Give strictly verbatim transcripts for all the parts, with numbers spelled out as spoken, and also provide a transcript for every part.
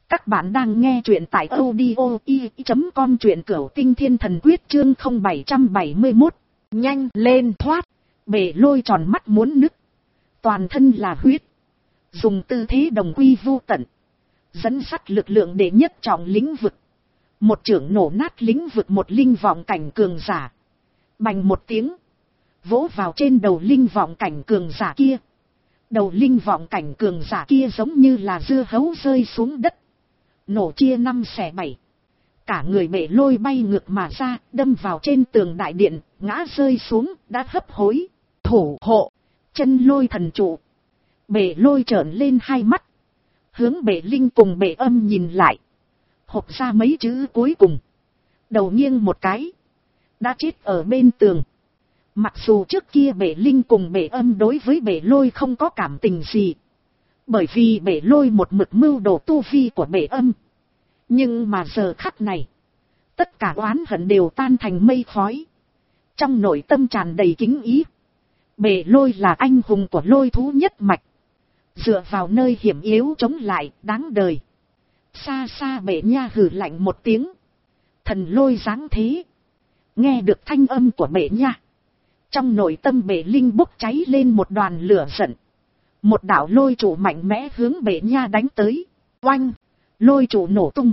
Các bạn đang nghe truyện tại audio i chấm com, truyện Cửu Tinh Thiên Thần Quyết chương không bảy bảy mốt. Nhanh lên thoát. Bể lôi tròn mắt muốn nứt. Toàn thân là huyết. Dùng tư thế đồng quy vô tận. Dẫn sắt lực lượng để nhất trọng lĩnh vực. Một chưởng nổ nát lĩnh vực một linh vọng cảnh cường giả. Bành một tiếng. Vỗ vào trên đầu linh vọng cảnh cường giả kia. Đầu linh vọng cảnh cường giả kia giống như là dưa hấu rơi xuống đất. Nổ chia năm xẻ bảy. Cả người bể lôi bay ngược mà ra, đâm vào trên tường đại điện, ngã rơi xuống, đã hấp hối. Thủ hộ, chân lôi thần trụ. Bể lôi trợn lên hai mắt. Hướng bể linh cùng bể âm nhìn lại. Hộp ra mấy chữ cuối cùng. Đầu nghiêng một cái. Đã chết ở bên tường. Mặc dù trước kia bể linh cùng bể âm đối với bể lôi không có cảm tình gì. Bởi vì bể lôi một mực mưu đồ tu vi của bể âm. Nhưng mà giờ khắc này. Tất cả oán hận đều tan thành mây khói. Trong nội tâm tràn đầy kính ý. Bể lôi là anh hùng của lôi thú nhất mạch. Dựa vào nơi hiểm yếu chống lại, đáng đời. Xa xa bể nha hừ lạnh một tiếng. Thần lôi dáng thế. Nghe được thanh âm của bể nha. Trong nội tâm bể linh bốc cháy lên một đoàn lửa giận. Một đạo lôi trụ mạnh mẽ hướng bể nha đánh tới. Oanh! Lôi trụ nổ tung.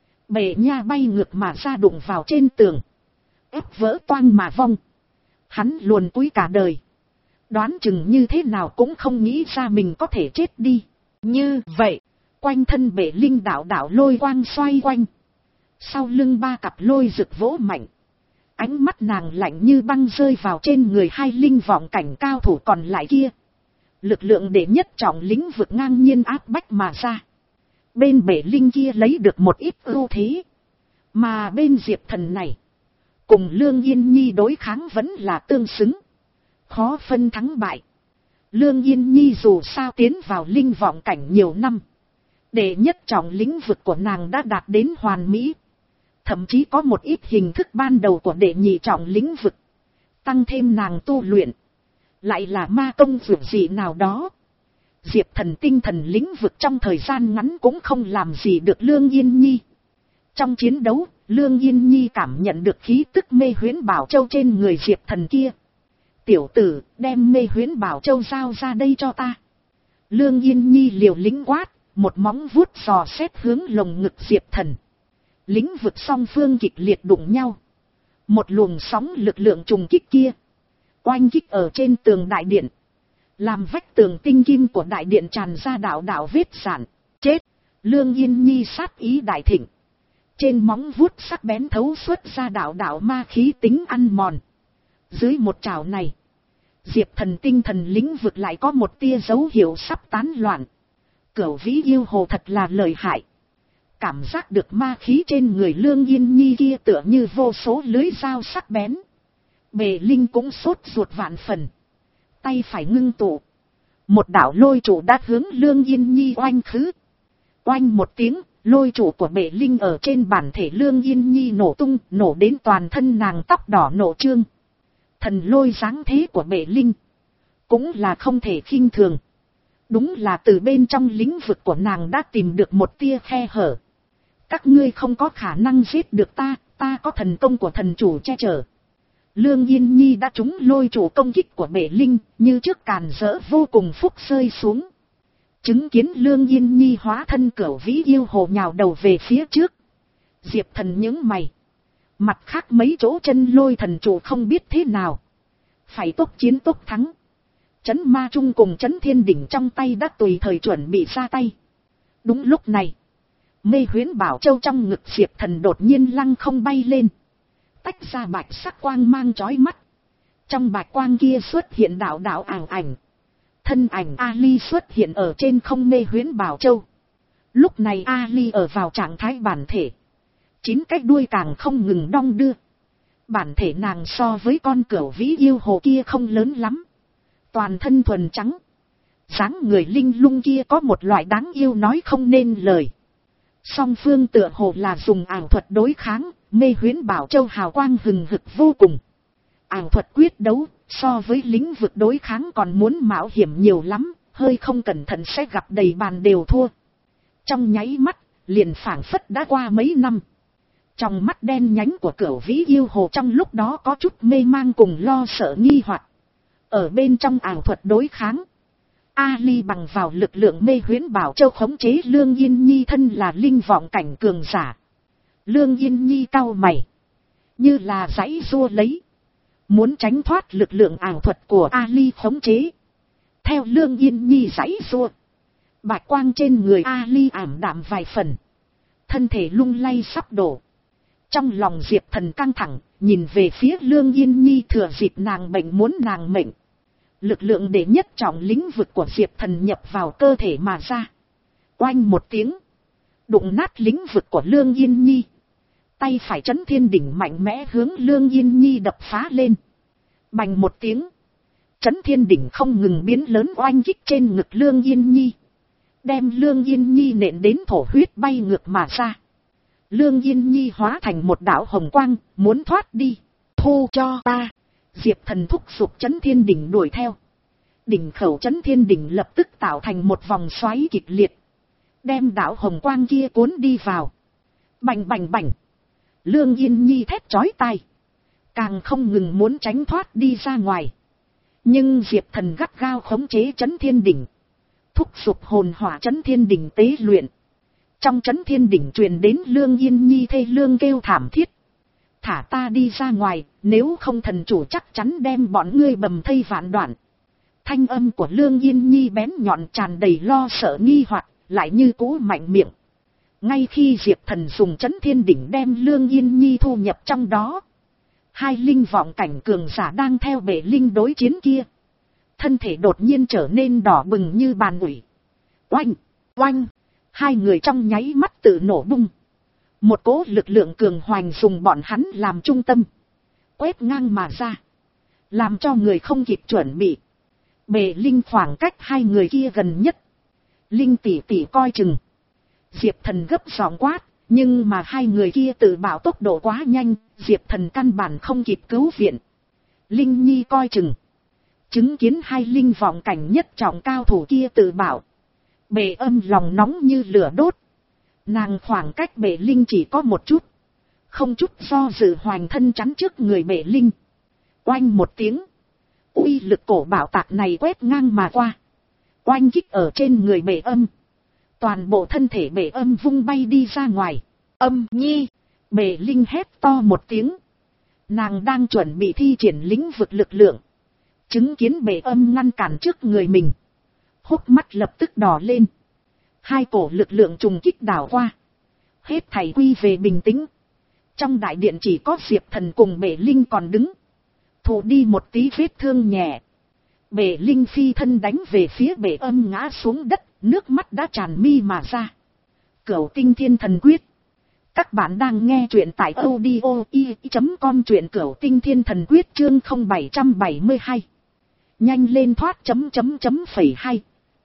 Bể nha bay ngược mà ra đụng vào trên tường. Ép vỡ toang mà vong. Hắn luồn cúi cả đời. Đoán chừng như thế nào cũng không nghĩ ra mình có thể chết đi. Như vậy, quanh thân bể linh đạo đạo lôi quang xoay quanh. Sau lưng ba cặp lôi rực vỗ mạnh. Ánh mắt nàng lạnh như băng rơi vào trên người hai linh vọng cảnh cao thủ còn lại kia. Lực lượng để nhất trọng lĩnh vực ngang nhiên áp bách mà ra. Bên bể linh kia lấy được một ít ưu thế. Mà bên Diệp Thần này, cùng Lương Yên Nhi đối kháng vẫn là tương xứng. Khó phân thắng bại. Lương Yên Nhi dù sao tiến vào linh vọng cảnh nhiều năm. Để nhất trọng lĩnh vực của nàng đã đạt đến hoàn mỹ. Thậm chí có một ít hình thức ban đầu của đệ nhị trọng lĩnh vực. Tăng thêm nàng tu luyện. Lại là ma công dược gì nào đó. Diệp Thần tinh thần lĩnh vực trong thời gian ngắn cũng không làm gì được Lương Yên Nhi. Trong chiến đấu, Lương Yên Nhi cảm nhận được khí tức mê huyễn bảo châu trên người Diệp Thần kia. Tiểu tử, đem mê huyễn bảo châu giao ra đây cho ta. Lương Yên Nhi liều lĩnh quát, một móng vuốt dò xét hướng lồng ngực Diệp Thần. Lĩnh vực song phương kịch liệt đụng nhau. Một luồng sóng lực lượng trùng kích kia. Oanh kích ở trên tường đại điện. Làm vách tường tinh kim của đại điện tràn ra đạo đạo vết sản. Chết! Lương Yên Nhi sát ý đại thịnh. Trên móng vuốt sắc bén thấu xuất ra đạo đạo ma khí tính ăn mòn. Dưới một trảo này. Diệp Thần tinh thần lĩnh vực lại có một tia dấu hiệu sắp tán loạn. Cửu vĩ yêu hồ thật là lợi hại. Cảm giác được ma khí trên người Lương Yên Nhi kia tựa như vô số lưới dao sắc bén. Bề linh cũng sốt ruột vạn phần. Tay phải ngưng tụ. Một đạo lôi trụ đã hướng Lương Yên Nhi oanh khứ. Oanh một tiếng, lôi trụ của bệ linh ở trên bản thể Lương Yên Nhi nổ tung, nổ đến toàn thân nàng tóc đỏ nổ trương. Thần lôi dáng thế của bệ linh. Cũng là không thể khinh thường. Đúng là từ bên trong lĩnh vực của nàng đã tìm được một tia khe hở. Các ngươi không có khả năng giết được ta, ta có thần công của thần chủ che chở. Lương Yên Nhi đã trúng lôi trụ công kích của bể linh, như trước càn rỡ vô cùng phúc rơi xuống. Chứng kiến Lương Yên Nhi hóa thân cửu vĩ yêu hồ nhào đầu về phía trước. Diệp Thần nhướng mày. Mặt khác mấy chỗ chân lôi thần trụ không biết thế nào. Phải tốc chiến tốc thắng. Chấn ma trung cùng chấn thiên đỉnh trong tay đã tùy thời chuẩn bị ra tay. Đúng lúc này. Mê huyễn bảo châu trong ngực Diệp Thần đột nhiên lăng không bay lên. Tách ra bạch sắc quang mang chói mắt. Trong bạch quang kia xuất hiện đạo đạo ảo ảnh. Thân ảnh Ali xuất hiện ở trên không mê huyễn bảo châu. Lúc này Ali ở vào trạng thái bản thể. Chín cái đuôi càng không ngừng đong đưa. Bản thể nàng so với con cửu vĩ yêu hồ kia không lớn lắm. Toàn thân thuần trắng. Dáng người linh lung kia có một loại đáng yêu nói không nên lời. Song phương tựa hồ là dùng ảo thuật đối kháng, mê huyễn bảo châu hào quang hừng hực vô cùng. Ảo thuật quyết đấu, so với lĩnh vực đối kháng còn muốn mạo hiểm nhiều lắm, hơi không cẩn thận sẽ gặp đầy bàn đều thua. Trong nháy mắt, liền phảng phất đã qua mấy năm. Trong mắt đen nhánh của Cửu Vĩ yêu hồ trong lúc đó có chút mê mang cùng lo sợ nghi hoặc. Ở bên trong ảo thuật đối kháng, Ali bằng vào lực lượng mê huyễn bảo châu khống chế Lương Yên Nhi thân là linh vọng cảnh cường giả. Lương Yên Nhi cau mày, như là giãy giụa lấy, muốn tránh thoát lực lượng ảo thuật của Ali khống chế. Theo Lương Yên Nhi giãy giụa, bạch quang trên người Ali ảm đạm vài phần, thân thể lung lay sắp đổ. Trong lòng Diệp Thần căng thẳng, nhìn về phía Lương Yên Nhi thừa dịp nàng bệnh muốn nàng mệnh. Lực lượng đệ nhất trọng lĩnh vực của Diệp Thần nhập vào cơ thể mà ra. Oanh một tiếng, đụng nát lĩnh vực của Lương Yên Nhi. Tay phải Chấn Thiên Đỉnh mạnh mẽ hướng Lương Yên Nhi đập phá lên. Bành một tiếng, Chấn Thiên Đỉnh không ngừng biến lớn oanh kích trên ngực Lương Yên Nhi, đem Lương Yên Nhi nện đến thổ huyết bay ngược mà ra. Lương Yên Nhi hóa thành một đạo hồng quang, muốn thoát đi. Thu cho ta. Diệp Thần thúc giục Chấn Thiên Đỉnh đuổi theo. Đỉnh khẩu Chấn Thiên Đỉnh lập tức tạo thành một vòng xoáy kịch liệt, đem đạo hồng quang kia cuốn đi vào. Bành bành bành. Lương Yên Nhi thét chói tai, càng không ngừng muốn tránh thoát đi ra ngoài. Nhưng Diệp Thần gắt gao khống chế Chấn Thiên Đỉnh, thúc giục hồn hỏa Chấn Thiên Đỉnh tế luyện. Trong Chấn Thiên Đỉnh truyền đến Lương Yên Nhi thê lương kêu thảm thiết. Thả ta đi ra ngoài, nếu không thần chủ chắc chắn đem bọn ngươi bầm thây vạn đoạn. Thanh âm của Lương Yên Nhi bén nhọn tràn đầy lo sợ nghi hoặc, lại như cú mạnh miệng. Ngay khi Diệp Thần dùng Chấn Thiên Đỉnh đem Lương Yên Nhi thu nhập trong đó, hai linh vọng cảnh cường giả đang theo bể linh đối chiến kia, thân thể đột nhiên trở nên đỏ bừng như bàn ủi. Oanh, oanh, hai người trong nháy mắt tự nổ bung. Một cỗ lực lượng cường hoành dùng bọn hắn làm trung tâm, quét ngang mà ra, làm cho người không kịp chuẩn bị. Bể linh khoảng cách hai người kia gần nhất. Linh tỷ tỷ coi chừng. Diệp Thần gấp giọng quát, nhưng mà hai người kia tự bảo tốc độ quá nhanh, Diệp Thần căn bản không kịp cứu viện. Linh Nhi coi chừng. Chứng kiến hai linh vọng cảnh nhất trọng cao thủ kia tự bảo, Bệ Âm lòng nóng như lửa đốt. Nàng khoảng cách Bệ Linh chỉ có một chút, không chút do dự hoành thân chắn trước người Bệ Linh. Oanh một tiếng, uy lực cổ bảo tạc này quét ngang mà qua, oanh kích ở trên người Bệ Âm. Toàn bộ thân thể Bệ Âm vung bay đi ra ngoài. Âm Nhi, Bệ Linh hét to một tiếng. Nàng đang chuẩn bị thi triển lĩnh vực lực lượng, chứng kiến Bệ Âm ngăn cản trước người mình, hốc mắt lập tức đỏ lên. Hai cổ lực lượng trùng kích đảo qua, hết thảy quy về bình tĩnh. Trong đại điện chỉ có Diệp Thần cùng Bệ Linh còn đứng, thụ đi một tí vết thương nhẹ. Bệ Linh phi thân đánh về phía Bệ Âm ngã xuống đất, nước mắt đã tràn mi mà ra. Cửu Tinh Thiên Thần Quyết. Các bạn đang nghe truyện tại audio i chấm com, truyện Cửu Tinh Thiên Thần Quyết chương không bảy bảy hai. Nhanh lên thoát chấm chấm chấm phẩy hai.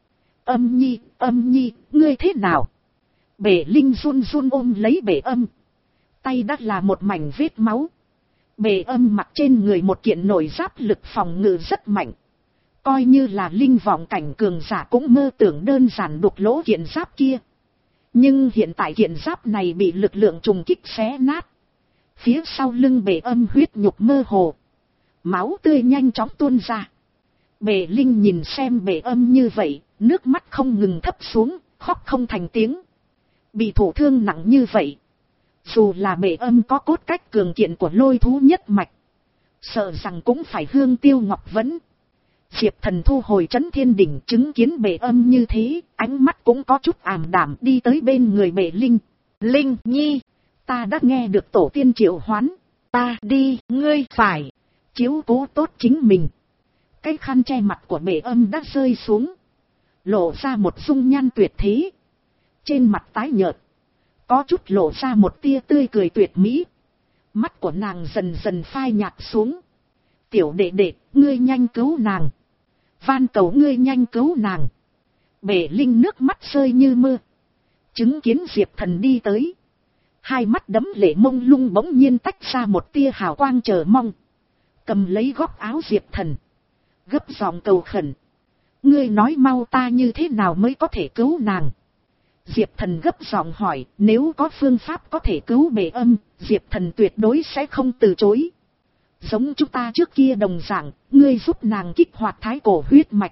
Âm Nhi, Âm Nhi, ngươi thế nào? Bệ Linh run run ôm lấy Bệ Âm. Tay đã là một mảnh vết máu. Bệ Âm mặc trên người một kiện nổi giáp lực phòng ngự rất mạnh. Coi như là linh vọng cảnh cường giả cũng mơ tưởng đơn giản đục lỗ kiện giáp kia. Nhưng hiện tại kiện giáp này bị lực lượng trùng kích xé nát. Phía sau lưng Bệ Âm huyết nhục mơ hồ, máu tươi nhanh chóng tuôn ra. Bệ Linh nhìn xem Bệ Âm như vậy, nước mắt không ngừng thấp xuống, khóc không thành tiếng. Bị thổ thương nặng như vậy, dù là Bệ Âm có cốt cách cường kiện của lôi thú nhất mạch, sợ rằng cũng phải hương tiêu ngọc vẫn. Diệp Thần thu hồi Chấn Thiên Đỉnh, chứng kiến Bệ Âm như thế, ánh mắt cũng có chút ảm đạm, đi tới bên người Bệ Linh. Linh Nhi, ta đã nghe được tổ tiên triệu hoán, ta đi, ngươi phải chiếu cố tốt chính mình. Cái khăn che mặt của Bệ Âm đã rơi xuống, lộ ra một dung nhan tuyệt thế. Trên mặt tái nhợt, có chút lộ ra một tia tươi cười tuyệt mỹ. Mắt của nàng dần dần phai nhạt xuống. Tiểu đệ đệ, ngươi nhanh cứu nàng. Van cầu ngươi nhanh cứu nàng. Bệ Linh nước mắt rơi như mưa, chứng kiến Diệp Thần đi tới, hai mắt đẫm lệ mông lung bỗng nhiên tách ra một tia hào quang chờ mong, cầm lấy góc áo Diệp Thần, gấp giọng cầu khẩn. Ngươi nói mau, ta như thế nào mới có thể cứu nàng? Diệp Thần gấp giọng hỏi, nếu có phương pháp có thể cứu bệ âm, Diệp Thần tuyệt đối sẽ không từ chối. Giống chúng ta trước kia đồng dạng, ngươi giúp nàng kích hoạt thái cổ huyết mạch.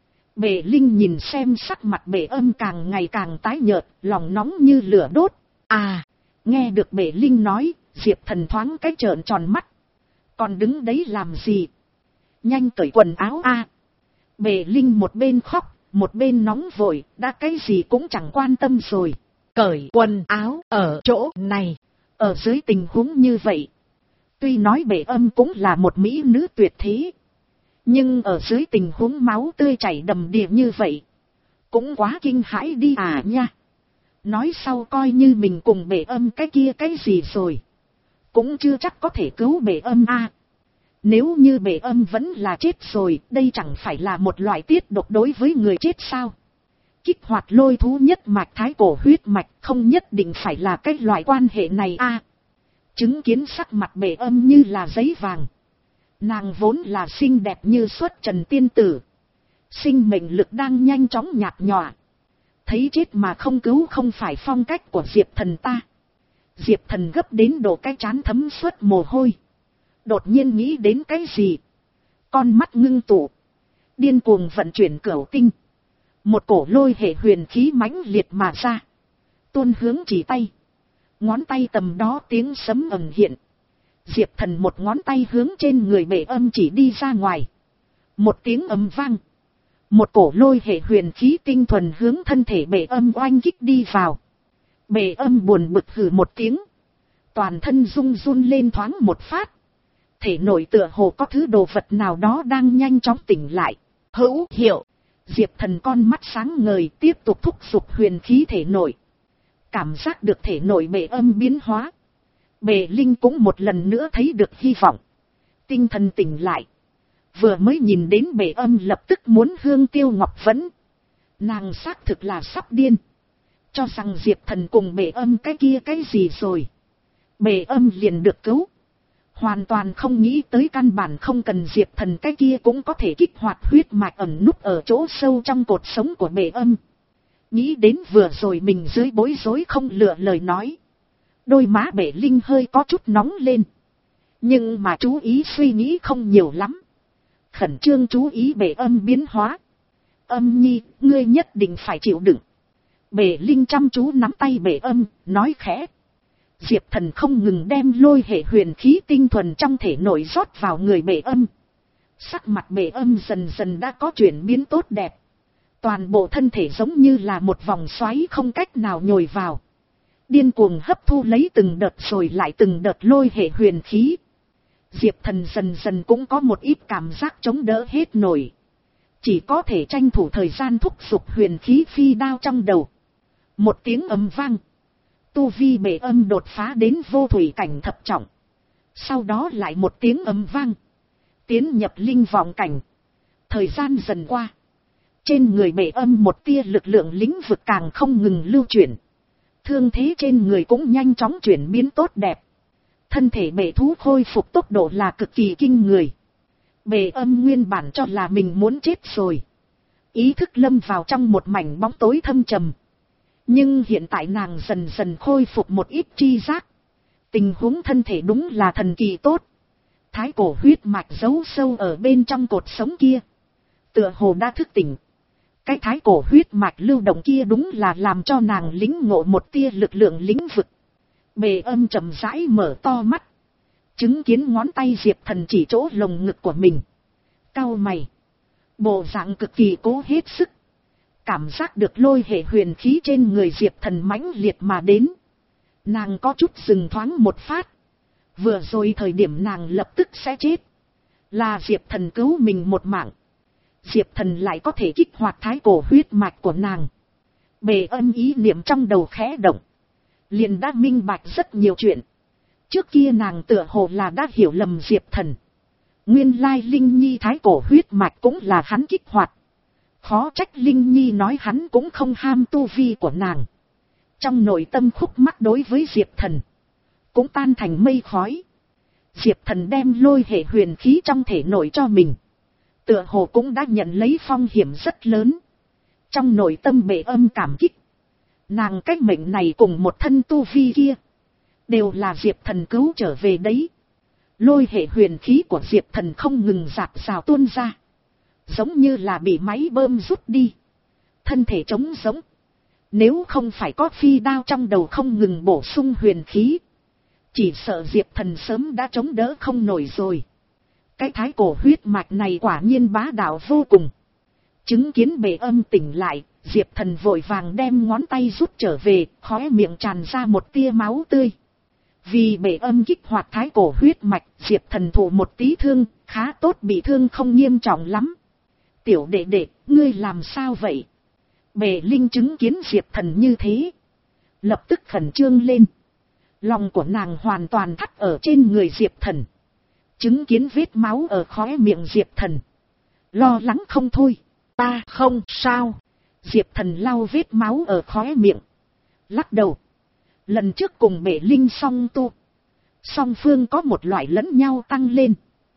Bệ Linh nhìn xem sắc mặt bệ âm càng ngày càng tái nhợt, lòng nóng như lửa đốt. À, nghe được bệ Linh nói, Diệp Thần thoáng cái trợn tròn mắt. Còn đứng đấy làm gì? Nhanh cởi quần áo a! À. Bệ Linh một bên khóc, một bên nóng vội, đã cái gì cũng chẳng quan tâm rồi. Cởi quần áo ở chỗ này, ở dưới tình huống như vậy. Tuy nói bệ âm cũng là một mỹ nữ tuyệt thế, nhưng ở dưới tình huống máu tươi chảy đầm đìa như vậy, cũng quá kinh hãi đi à nha. Nói sau coi như mình cùng bệ âm cái kia cái gì rồi, cũng chưa chắc có thể cứu bệ âm a. À. Nếu như bệ âm vẫn là chết rồi, đây chẳng phải là một loại tiết độc đối với người chết sao? Kích hoạt lôi thú nhất mạch thái cổ huyết mạch không nhất định phải là cái loại quan hệ này a. À. Chứng kiến sắc mặt bệ âm như là giấy vàng. Nàng vốn là xinh đẹp như xuất trần tiên tử. Sinh mệnh lực đang nhanh chóng nhạt nhòa. Thấy chết mà không cứu không phải phong cách của Diệp Thần ta. Diệp Thần gấp đến độ cái trán thấm suốt mồ hôi. Đột nhiên nghĩ đến cái gì? Con mắt ngưng tụ. Điên cuồng vận chuyển cửu tinh. Một cổ lôi hệ huyền khí mãnh liệt mà ra. Tuôn hướng chỉ tay. Ngón tay tầm đó tiếng sấm ầm hiện. Diệp Thần một ngón tay hướng trên người bệ âm chỉ đi ra ngoài. Một tiếng ầm vang. Một cổ lôi hệ huyền khí tinh thuần hướng thân thể bệ âm oanh kích đi vào. Bệ âm buồn bực hừ một tiếng. Toàn thân rung run lên thoáng một phát. Thể nội tựa hồ có thứ đồ vật nào đó đang nhanh chóng tỉnh lại. Hữu hiệu. Diệp Thần con mắt sáng ngời tiếp tục thúc giục huyền khí thể nội. Cảm giác được thể nội bệ âm biến hóa. Bệ Linh cũng một lần nữa thấy được hy vọng. Tinh thần tỉnh lại. Vừa mới nhìn đến bệ âm lập tức muốn hương tiêu ngọc vẫn. Nàng xác thực là sắp điên. Cho rằng Diệp Thần cùng bệ âm cái kia cái gì rồi. Bệ âm liền được cứu. Hoàn toàn không nghĩ tới căn bản không cần Diệp Thần cái kia cũng có thể kích hoạt huyết mạch ẩn núp ở chỗ sâu trong cột sống của bệ âm. Nghĩ đến vừa rồi mình dưới bối rối không lựa lời nói. Đôi má bệ Linh hơi có chút nóng lên. Nhưng mà chú ý suy nghĩ không nhiều lắm. Khẩn trương chú ý bệ âm biến hóa. Âm nhi, ngươi nhất định phải chịu đựng. Bệ Linh chăm chú nắm tay bệ âm, nói khẽ. Diệp Thần không ngừng đem lôi hệ huyền khí tinh thuần trong thể nội rót vào người bệ âm. Sắc mặt bệ âm dần dần đã có chuyển biến tốt đẹp. Toàn bộ thân thể giống như là một vòng xoáy không cách nào nhồi vào. Điên cuồng hấp thu lấy từng đợt rồi lại từng đợt lôi hệ huyền khí. Diệp Thần dần dần cũng có một ít cảm giác chống đỡ hết nổi. Chỉ có thể tranh thủ thời gian thúc giục huyền khí phi đao trong đầu. Một tiếng ầm vang. Tu vi bệ âm đột phá đến vô thủy cảnh thập trọng. Sau đó lại một tiếng ầm vang. Tiến nhập linh vọng cảnh. Thời gian dần qua. Trên người bệ âm một tia lực lượng lĩnh vực càng không ngừng lưu chuyển. Thương thế trên người cũng nhanh chóng chuyển biến tốt đẹp. Thân thể bệ thú khôi phục tốc độ là cực kỳ kinh người. Bệ âm nguyên bản cho là mình muốn chết rồi. Ý thức lâm vào trong một mảnh bóng tối thâm trầm. Nhưng hiện tại nàng dần dần khôi phục một ít tri giác. Tình huống thân thể đúng là thần kỳ tốt. Thái cổ huyết mạch giấu sâu ở bên trong cột sống kia. Tựa hồ đã thức tỉnh. Cái thái cổ huyết mạch lưu động kia đúng là làm cho nàng lĩnh ngộ một tia lực lượng lĩnh vực. Bệ âm chậm rãi mở to mắt. Chứng kiến ngón tay Diệp Thần chỉ chỗ lồng ngực của mình. Cau mày. Bộ dạng cực kỳ cố hết sức. Cảm giác được lôi hệ huyền khí trên người Diệp Thần mãnh liệt mà đến. Nàng có chút dừng thoáng một phát. Vừa rồi thời điểm nàng lập tức sẽ chết. Là Diệp Thần cứu mình một mạng. Diệp Thần lại có thể kích hoạt thái cổ huyết mạch của nàng. Bệ âm ý niệm trong đầu khẽ động. Liền đã minh bạch rất nhiều chuyện. Trước kia nàng tựa hồ là đã hiểu lầm Diệp Thần. Nguyên lai Linh Nhi thái cổ huyết mạch cũng là hắn kích hoạt. Khó trách Linh Nhi nói hắn cũng không ham tu vi của nàng. Trong nội tâm khúc mắc đối với Diệp Thần. Cũng tan thành mây khói. Diệp Thần đem lôi hệ huyền khí trong thể nội cho mình. Tựa hồ cũng đã nhận lấy phong hiểm rất lớn. Trong nội tâm bệ âm cảm kích. Nàng cách mệnh này cùng một thân tu vi kia, đều là Diệp Thần cứu trở về đấy. Lôi hệ huyền khí của Diệp Thần không ngừng rạc rào tuôn ra, giống như là bị máy bơm rút đi, thân thể trống rỗng. Nếu không phải có phi đao trong đầu không ngừng bổ sung huyền khí, chỉ sợ Diệp Thần sớm đã chống đỡ không nổi rồi. Cái thái cổ huyết mạch này quả nhiên bá đạo vô cùng. Chứng kiến bệ âm tỉnh lại, Diệp Thần vội vàng đem ngón tay rút trở về, khóe miệng tràn ra một tia máu tươi. Vì bệ âm kích hoạt thái cổ huyết mạch, Diệp Thần thụ một tí thương, khá tốt, bị thương không nghiêm trọng lắm. Tiểu đệ đệ, ngươi làm sao vậy? Bệ Linh chứng kiến Diệp Thần như thế, lập tức khẩn trương lên. Lòng của nàng hoàn toàn thắt ở trên người Diệp Thần. Chứng kiến vết máu ở khóe miệng Diệp Thần, lo lắng không thôi. Ta không sao. Diệp Thần lau vết máu ở khóe miệng, lắc đầu. Lần trước cùng Bệ Linh song tu, song phương có một loại lẫn nhau tăng lên.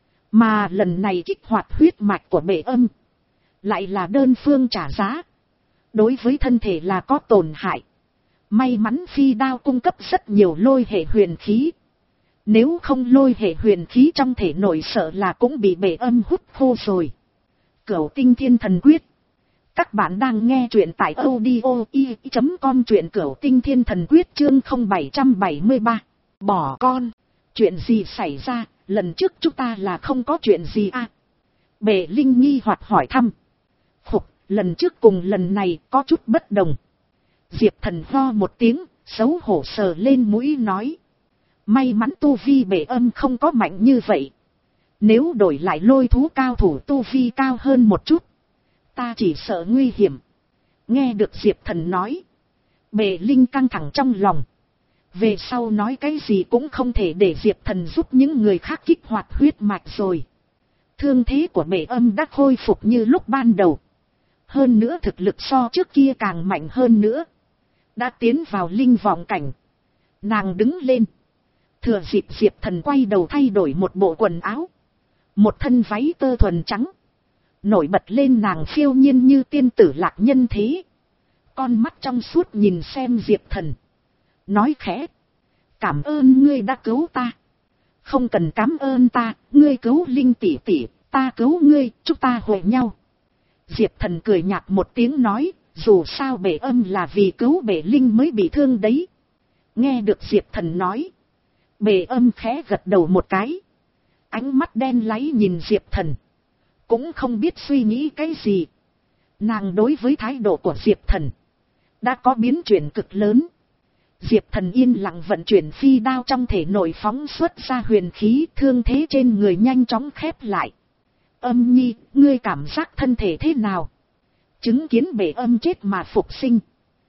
Mà lần này kích hoạt huyết mạch của bệ âm, lại là đơn phương trả giá. Đối với thân thể là có tổn hại. May mắn phi đao cung cấp rất nhiều lôi hệ huyền khí. Nếu không lôi hệ huyền khí trong thể nội sợ là cũng bị bệ âm hút khô rồi. Cửu Tinh Thiên Thần Quyết. Các bạn đang nghe truyện tại audio i chấm com, truyện Cửu Tinh Thiên Thần Quyết chương không bảy bảy ba. Bỏ con. Chuyện gì xảy ra, lần trước chúng ta là không có chuyện gì à? Bệ Linh nghi hoặc hỏi thăm. Khục, lần trước cùng lần này có chút bất đồng. Diệp Thần ho một tiếng, xấu hổ sờ lên mũi nói. May mắn tu vi bệ âm không có mạnh như vậy. Nếu đổi lại lôi thú cao thủ tu vi cao hơn một chút, ta chỉ sợ nguy hiểm. Nghe được Diệp Thần nói, bệ Linh căng thẳng trong lòng. Về sau nói cái gì cũng không thể để Diệp Thần giúp những người khác kích hoạt huyết mạch rồi. Thương thế của bệ âm đã khôi phục như lúc ban đầu. Hơn nữa thực lực so trước kia càng mạnh hơn nữa. Đã tiến vào linh vọng cảnh. Nàng đứng lên. Thừa dịp Diệp Thần quay đầu thay đổi một bộ quần áo. Một thân váy tơ thuần trắng. Nổi bật lên nàng phiêu nhiên như tiên tử lạc nhân thế. Con mắt trong suốt nhìn xem Diệp Thần. Nói khẽ. Cảm ơn ngươi đã cứu ta. Không cần cảm ơn ta, ngươi cứu Linh tỷ tỷ, ta cứu ngươi, chúng ta hội nhau. Diệp Thần cười nhạt một tiếng nói, dù sao bệ âm là vì cứu bệ Linh mới bị thương đấy. Nghe được Diệp Thần nói, bệ âm khẽ gật đầu một cái. Ánh mắt đen láy nhìn Diệp Thần. Cũng không biết suy nghĩ cái gì. Nàng đối với thái độ của Diệp Thần đã có biến chuyển cực lớn. Diệp Thần yên lặng vận chuyển phi đao trong thể nội phóng xuất ra huyền khí, thương thế trên người nhanh chóng khép lại. Âm nhi, ngươi cảm giác thân thể thế nào? Chứng kiến bệ âm chết mà phục sinh.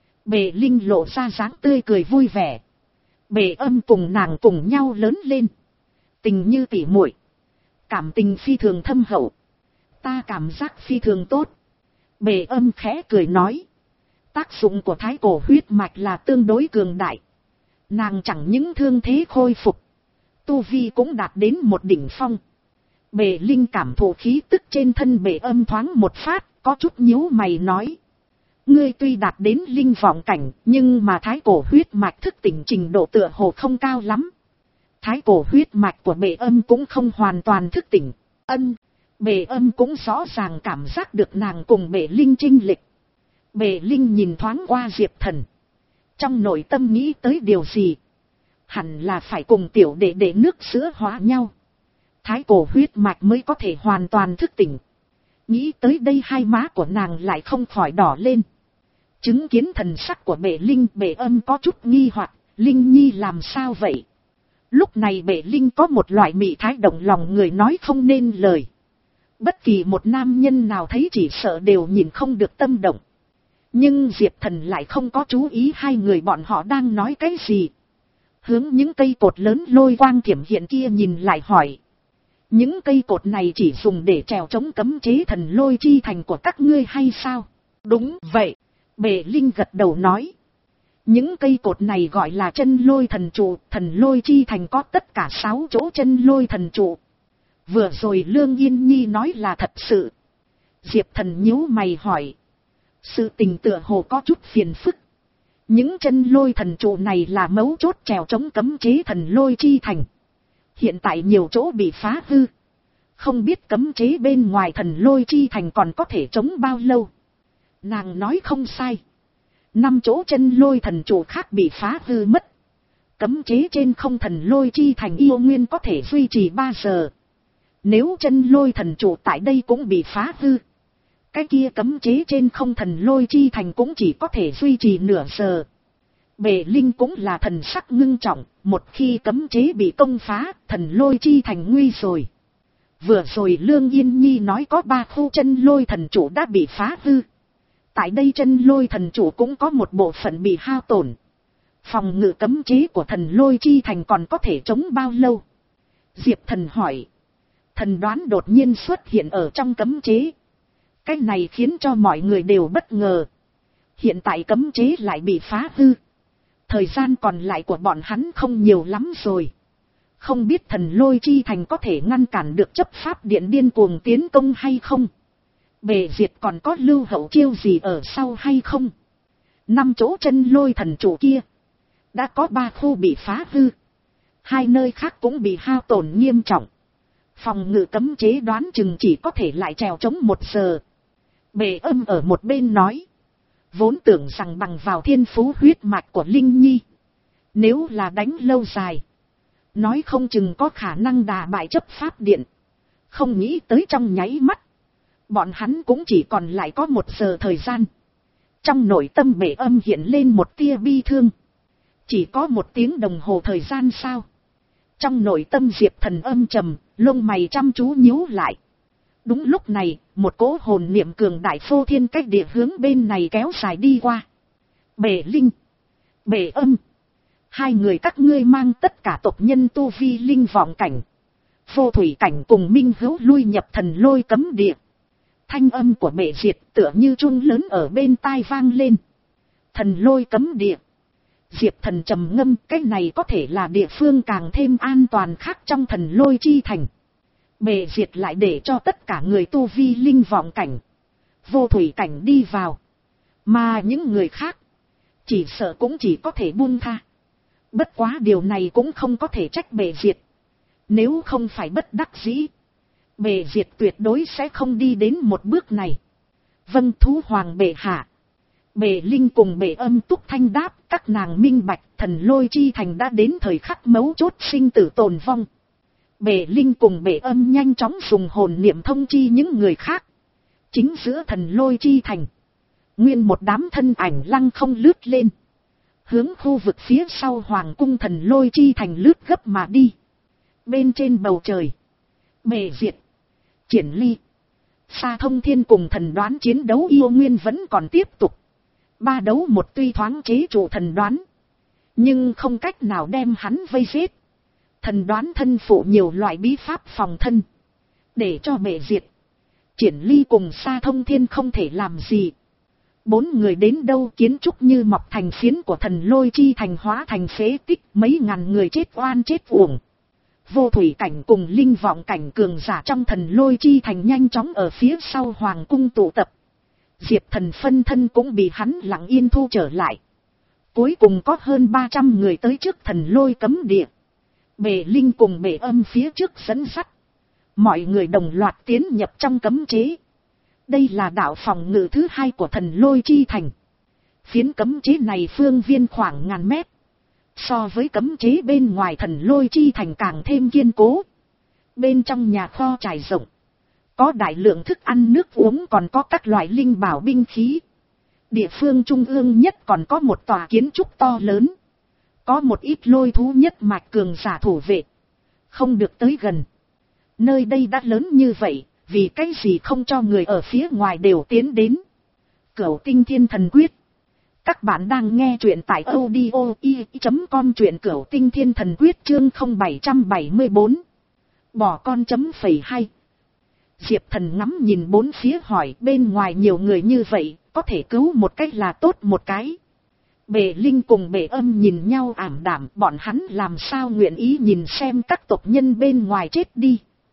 Bệ Linh lộ ra dáng tươi cười vui vẻ. Bệ âm cùng nàng cùng nhau lớn lên. Tình như tỉ muội, cảm tình phi thường thâm hậu. Ta cảm giác phi thường tốt. Bệ âm khẽ cười nói. Tác dụng của thái cổ huyết mạch là tương đối cường đại. Nàng chẳng những thương thế khôi phục, tu vi cũng đạt đến một đỉnh phong. Bệ Linh cảm thụ khí tức trên thân bệ âm thoáng một phát, có chút nhíu mày nói. Ngươi tuy đạt đến linh vọng cảnh, nhưng mà thái cổ huyết mạch thức tỉnh trình độ tựa hồ không cao lắm. Thái cổ huyết mạch của bệ âm cũng không hoàn toàn thức tỉnh. Ân, bệ âm cũng rõ ràng cảm giác được nàng cùng bệ Linh chênh lệch. Bệ Linh nhìn thoáng qua Diệp Thần. Trong nội tâm nghĩ tới điều gì? Hẳn là phải cùng tiểu đệ đệ nước sữa hóa nhau. Thái cổ huyết mạch mới có thể hoàn toàn thức tỉnh. Nghĩ tới đây hai má của nàng lại không khỏi đỏ lên. Chứng kiến thần sắc của bệ Linh, bệ âm có chút nghi hoặc, Linh nhi làm sao vậy? Lúc này bệ Linh có một loại mị thái động lòng người nói không nên lời. Bất kỳ một nam nhân nào thấy chỉ sợ đều nhìn không được tâm động. Nhưng Diệp Thần lại không có chú ý hai người bọn họ đang nói cái gì. Hướng những cây cột lớn lôi quang thiểm hiện kia nhìn lại hỏi. Những cây cột này chỉ dùng để trèo chống cấm chế thần lôi chi thành của các ngươi hay sao? Đúng vậy. Bệ Linh gật đầu nói. Những cây cột này gọi là chân lôi thần trụ. Thần lôi chi thành có tất cả sáu chỗ chân lôi thần trụ. Vừa rồi Lương Yên Nhi nói là thật sự. Diệp Thần nhíu mày hỏi. Sự tình tựa hồ có chút phiền phức. Những chân lôi thần trụ này là mấu chốt trèo chống cấm chế thần lôi chi thành. Hiện tại nhiều chỗ bị phá hư. Không biết cấm chế bên ngoài thần lôi chi thành còn có thể chống bao lâu. Nàng nói không sai. Năm chỗ chân lôi thần trụ khác bị phá hư mất. Cấm chế trên không thần lôi chi thành yêu nguyên có thể duy trì ba giờ. Nếu chân lôi thần trụ tại đây cũng bị phá hư, cái kia cấm chế trên không thần lôi chi thành cũng chỉ có thể duy trì nửa giờ. Bệ Linh cũng là thần sắc ngưng trọng, một khi cấm chế bị công phá, thần lôi chi thành nguy rồi. Vừa rồi Lương Yên Nhi nói có ba khu chân lôi thần trụ đã bị phá hư. Tại đây chân lôi thần trụ cũng có một bộ phận bị hao tổn. Phòng ngự cấm chế của thần lôi chi thành còn có thể chống bao lâu? Diệp Thần hỏi. Thần đoán đột nhiên xuất hiện ở trong cấm chế. Cái này khiến cho mọi người đều bất ngờ. Hiện tại cấm chế lại bị phá hư. Thời gian còn lại của bọn hắn không nhiều lắm rồi. Không biết thần lôi chi thành có thể ngăn cản được chấp pháp điện điên cuồng tiến công hay không? Bề diệt còn có lưu hậu chiêu gì ở sau hay không? Năm chỗ chân lôi thần trụ kia. Đã có ba khu bị phá hư. Hai nơi khác cũng bị hao tổn nghiêm trọng. Phòng ngự cấm chế đoán chừng chỉ có thể lại trèo chống một giờ. Bệ Âm ở một bên nói. Vốn tưởng rằng bằng vào thiên phú huyết mạch của Linh Nhi. Nếu là đánh lâu dài. Nói không chừng có khả năng đả bại chấp pháp điện. Không nghĩ tới trong nháy mắt. Bọn hắn cũng chỉ còn lại có một giờ thời gian. Trong nội tâm Bệ Âm hiện lên một tia bi thương. Chỉ có một tiếng đồng hồ thời gian sao? Trong nội tâm Diệp Thần âm trầm, lông mày chăm chú nhíu lại. Đúng lúc này, một cỗ hồn niệm cường đại phô thiên cách địa hướng bên này kéo dài đi qua. Bệ Linh, Bệ Âm, hai người các ngươi mang tất cả tộc nhân tu vi linh vọng cảnh, vô thủy cảnh cùng Minh Hữu lui nhập thần lôi cấm địa. Thanh âm của Bệ Diệt tựa như chuông lớn ở bên tai vang lên. Thần lôi cấm địa. Diệp Thần trầm ngâm, cái này có thể là địa phương càng thêm an toàn khác trong thần lôi chi thành. Bệ Diệt lại để cho tất cả người tu vi linh vọng cảnh, vô thủy cảnh đi vào. Mà những người khác, chỉ sợ cũng chỉ có thể buông tha. Bất quá điều này cũng không có thể trách Bệ Diệt. Nếu không phải bất đắc dĩ, Bệ Diệt tuyệt đối sẽ không đi đến một bước này. Vâng thú hoàng bệ hạ. Bệ Linh cùng Bệ Âm túc thanh đáp, các nàng minh bạch thần lôi chi thành đã đến thời khắc mấu chốt sinh tử tồn vong. Bệ Linh cùng Bệ Âm nhanh chóng dùng hồn niệm thông chi những người khác. Chính giữa thần lôi chi thành, nguyên một đám thân ảnh lăng không lướt lên, hướng khu vực phía sau hoàng cung thần lôi chi thành lướt gấp mà đi. Bên trên bầu trời, Bệ Diệt, Triển Ly, Sa Thông Thiên cùng thần đoán chiến đấu yêu nguyên vẫn còn tiếp tục. Ba đấu một tuy thoáng chế trụ thần đoán, nhưng không cách nào đem hắn vây giết. Thần đoán thân phụ nhiều loại bí pháp phòng thân, để cho Bệ Diệt, Triển Ly cùng Sa Thông Thiên không thể làm gì. Bốn người đến đâu kiến trúc như mọc thành phiến của thần lôi chi thành hóa thành phế tích, mấy ngàn người chết oan chết uổng. Vô thủy cảnh cùng linh vọng cảnh cường giả trong thần lôi chi thành nhanh chóng ở phía sau hoàng cung tụ tập. Diệp Thần phân thân cũng bị hắn lặng yên thu trở lại. Cuối cùng có hơn ba trăm người tới trước thần lôi cấm địa. Bệ Linh cùng Bệ Âm phía trước dẫn sắt. Mọi người đồng loạt tiến nhập trong cấm chế. Đây là đạo phòng ngự thứ hai của thần lôi chi thành. Phiến cấm chế này phương viên khoảng ngàn mét. So với cấm chế bên ngoài thần lôi chi thành càng thêm kiên cố. Bên trong nhà kho trải rộng, có đại lượng thức ăn nước uống, còn có các loại linh bảo binh khí. Địa phương trung ương nhất còn có một tòa kiến trúc to lớn. Có một ít lôi thú nhất mạch cường giả thủ vệ, không được tới gần. Nơi đây đã lớn như vậy, vì cái gì không cho người ở phía ngoài đều tiến đến. Cửu Tinh Thiên Thần Quyết. Các bạn đang nghe truyện tại audio i chấm com, truyện Cửu Tinh Thiên Thần Quyết chương không bảy bảy bốn. Bỏ con chấm phẩy hay. Diệp Thần ngắm nhìn bốn phía hỏi, bên ngoài nhiều người như vậy, có thể cứu một cách là tốt một cái. Bệ Linh cùng Bệ Âm nhìn nhau ảm đạm, bọn hắn làm sao nguyện ý nhìn xem các tộc nhân bên ngoài chết đi.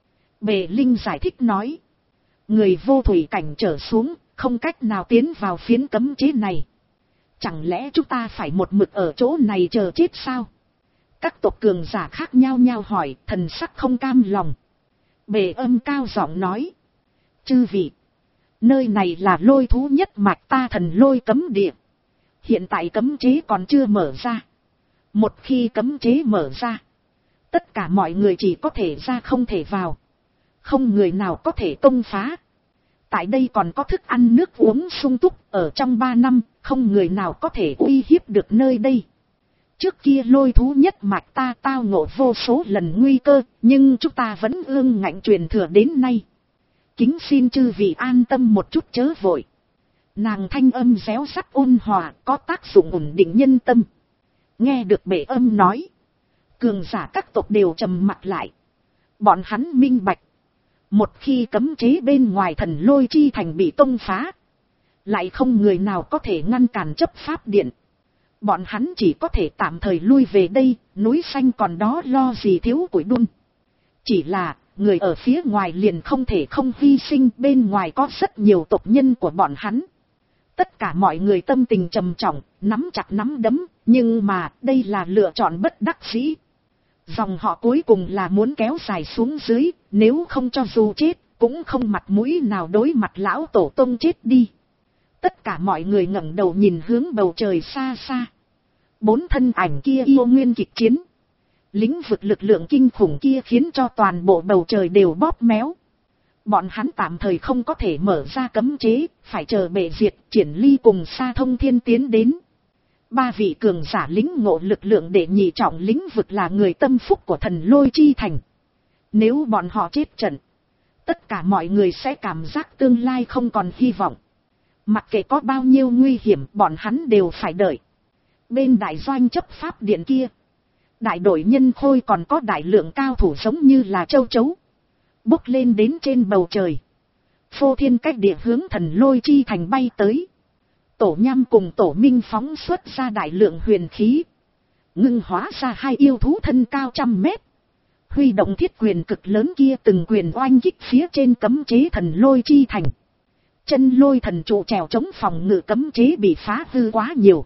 Bệ Linh giải thích nói, người vô thủy cảnh trở xuống, không cách nào tiến vào phiến cấm chế này. Chẳng lẽ chúng ta phải một mực ở chỗ này chờ chết sao? Các tộc cường giả khác nhau nhau hỏi, thần sắc không cam lòng. Bề Âm cao giọng nói. Chư vị, nơi này là lôi thú nhất mạch ta Thần Lôi cấm địa. Hiện tại cấm chế còn chưa mở ra. Một khi cấm chế mở ra, tất cả mọi người chỉ có thể ra không thể vào. Không người nào có thể công phá. Tại đây còn có thức ăn nước uống sung túc, ở trong ba năm, không người nào có thể uy hiếp được nơi đây. Trước kia lôi thú nhất mạch ta tao ngộ vô số lần nguy cơ, nhưng chúng ta vẫn ương ngạnh truyền thừa đến nay. Kính xin chư vị an tâm một chút chớ vội. Nàng thanh âm réo sắt ôn hòa, có tác dụng ổn định nhân tâm. Nghe được Bệ Âm nói, cường giả các tộc đều trầm mặt lại. Bọn hắn minh bạch, một khi cấm chế bên ngoài Thần Lôi chi thành bị công phá, lại không người nào có thể ngăn cản chấp pháp điện. Bọn hắn chỉ có thể tạm thời lui về đây, núi xanh còn đó lo gì thiếu củi đun. Chỉ là, người ở phía ngoài liền không thể không hy sinh, bên ngoài có rất nhiều tộc nhân của bọn hắn. Tất cả mọi người tâm tình trầm trọng, nắm chặt nắm đấm, nhưng mà đây là lựa chọn bất đắc dĩ. Dòng họ cuối cùng là muốn kéo dài xuống dưới, nếu không cho dù chết, cũng không mặt mũi nào đối mặt lão tổ tông chết đi. Tất cả mọi người ngẩng đầu nhìn hướng bầu trời xa xa. Bốn thân ảnh kia yêu nguyên kịch chiến. Lĩnh vực lực lượng kinh khủng kia khiến cho toàn bộ bầu trời đều bóp méo. Bọn hắn tạm thời không có thể mở ra cấm chế, phải chờ Bệ Diệt, Triển Ly cùng Sa Thông Thiên tiến đến. Ba vị cường giả lĩnh ngộ lực lượng để nhị trọng lĩnh vực là người tâm phúc của Thần Lôi chi thành. Nếu bọn họ chết trận, tất cả mọi người sẽ cảm giác tương lai không còn hy vọng. Mặc kệ có bao nhiêu nguy hiểm, bọn hắn đều phải đợi. Bên đại doanh chấp pháp điện kia, đại đội nhân khôi còn có đại lượng cao thủ giống như là châu chấu, bốc lên đến trên bầu trời. Phô thiên cách địa hướng Thần Lôi chi thành bay tới. Tổ Nham cùng Tổ Minh phóng xuất ra đại lượng huyền khí, ngưng hóa ra hai yêu thú thân cao trăm mét. Huy động thiết quyền cực lớn kia từng quyền oanh kích phía trên cấm chế Thần Lôi chi thành. Chân lôi thần trụ trèo chống phòng ngự cấm chế bị phá hư quá nhiều.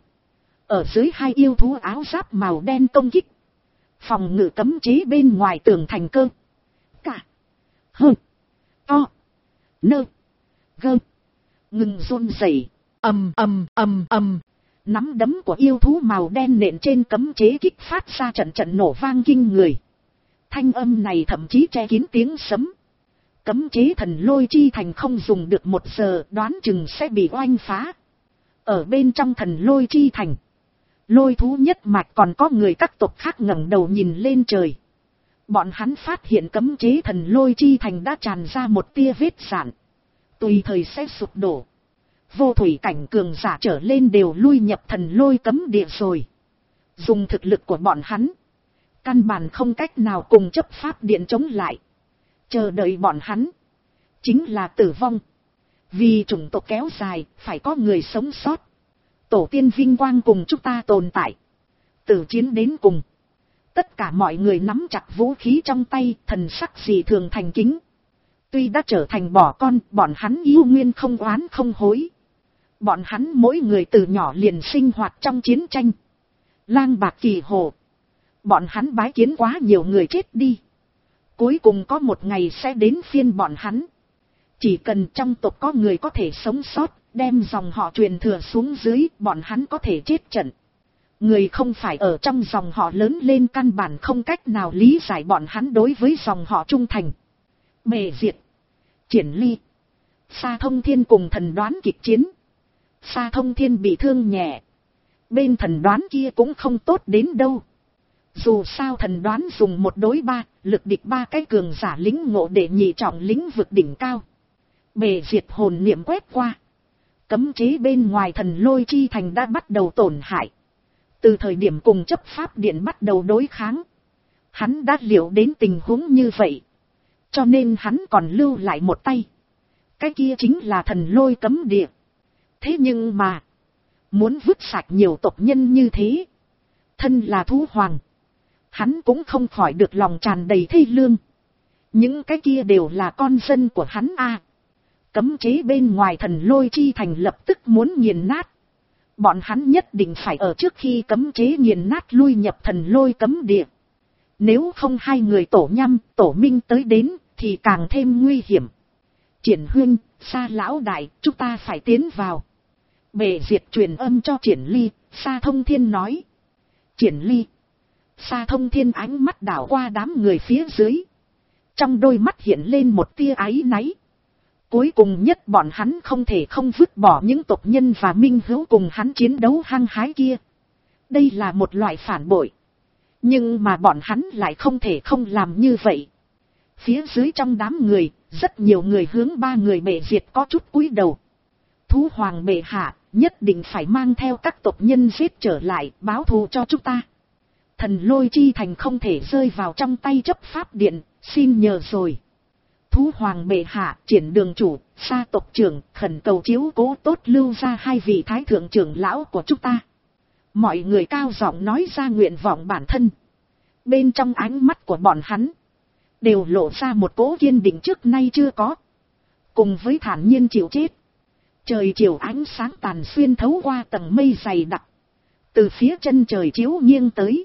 Ở dưới hai yêu thú áo giáp màu đen công kích, phòng ngự cấm chế bên ngoài tường thành cơ. Cả. Hơ. To. Nơ. Gơ. Ngừng run rẩy. Ầm ầm ầm ầm. Nắm đấm của yêu thú màu đen nện trên cấm chế kích phát ra trận trận nổ vang kinh người. Thanh âm này thậm chí che kín tiếng sấm. Cấm chế Thần Lôi chi thành không dùng được một giờ, đoán chừng sẽ bị oanh phá. Ở bên trong Thần Lôi chi thành, lôi thú nhất mạch còn có người các tộc khác ngẩng đầu nhìn lên trời. Bọn hắn phát hiện cấm chế Thần Lôi chi thành đã tràn ra một tia vết rạn, tùy thời sẽ sụp đổ. Vô thủy cảnh cường giả trở lên đều lui nhập Thần Lôi cấm địa rồi. Dùng thực lực của bọn hắn, căn bản không cách nào cùng chấp pháp điện chống lại. Chờ đợi bọn hắn chính là tử vong. Vì chủng tộc kéo dài, phải có người sống sót. Tổ tiên vinh quang cùng chúng ta tồn tại. Tử chiến đến cùng. Tất cả mọi người nắm chặt vũ khí trong tay, thần sắc dị thường thành kính. Tuy đã trở thành bỏ con, bọn hắn yêu nguyên không oán không hối. Bọn hắn mỗi người từ nhỏ liền sinh hoạt trong chiến tranh. Lang bạc kỳ hồ. Bọn hắn bái kiến quá nhiều người chết đi. Cuối cùng có một ngày sẽ đến phiên bọn hắn. Chỉ cần trong tộc có người có thể sống sót, đem dòng họ truyền thừa xuống dưới, bọn hắn có thể chết trận. Người không phải ở trong dòng họ lớn lên căn bản không cách nào lý giải bọn hắn đối với dòng họ trung thành. Bệ Diệt, Triển Ly, Sa Thông Thiên cùng Thần Đoán kịch chiến. Sa Thông Thiên bị thương nhẹ. Bên Thần Đoán kia cũng không tốt đến đâu. Dù sao Thần Đoán dùng một đối ba, lực địch ba cái cường giả lĩnh ngộ để nhị trọng lĩnh vực đỉnh cao. Bệ Diệt hồn niệm quét qua. Cấm chế bên ngoài Thần Lôi chi thành đã bắt đầu tổn hại. Từ thời điểm cùng chấp pháp điện bắt đầu đối kháng, hắn đã liệu đến tình huống như vậy. Cho nên hắn còn lưu lại một tay. Cái kia chính là Thần Lôi cấm địa. Thế nhưng mà, muốn vứt sạch nhiều tộc nhân như thế, thân là thú hoàng, hắn cũng không khỏi được lòng tràn đầy thê lương. Những cái kia đều là con dân của hắn a. Cấm chế bên ngoài Thần Lôi chi thành lập tức muốn nghiền nát. Bọn hắn nhất định phải ở trước khi cấm chế nghiền nát lui nhập thần lôi cấm địa. Nếu không hai người tổ nhăm, tổ minh tới đến, thì càng thêm nguy hiểm. Triển Huynh, Sa lão đại, chúng ta phải tiến vào. Bệ Diệt truyền âm cho Triển Ly, Sa Thông Thiên nói. Triển Ly. Sa Thông Thiên ánh mắt đảo qua đám người phía dưới. Trong đôi mắt hiện lên một tia áy náy. Cuối cùng nhất bọn hắn không thể không vứt bỏ những tộc nhân và minh hữu cùng hắn chiến đấu hăng hái kia. Đây là một loại phản bội. Nhưng mà bọn hắn lại không thể không làm như vậy. Phía dưới trong đám người, rất nhiều người hướng ba người Bệ Diệt có chút cúi đầu. Thú hoàng bệ hạ, nhất định phải mang theo các tộc nhân giết trở lại, báo thù cho chúng ta. Thần lôi chi thành không thể rơi vào trong tay chấp pháp điện, xin nhờ rồi. Thú hoàng bệ hạ, Triển đường chủ, Sa tộc trưởng, khẩn cầu chiếu cố tốt lưu ra hai vị thái thượng trưởng lão của chúng ta. Mọi người cao giọng nói ra nguyện vọng bản thân. Bên trong ánh mắt của bọn hắn, đều lộ ra một cỗ kiên định trước nay chưa có. Cùng với thản nhiên chịu chết. Trời chiều ánh sáng tàn xuyên thấu qua tầng mây dày đặc. Từ phía chân trời chiếu nghiêng tới.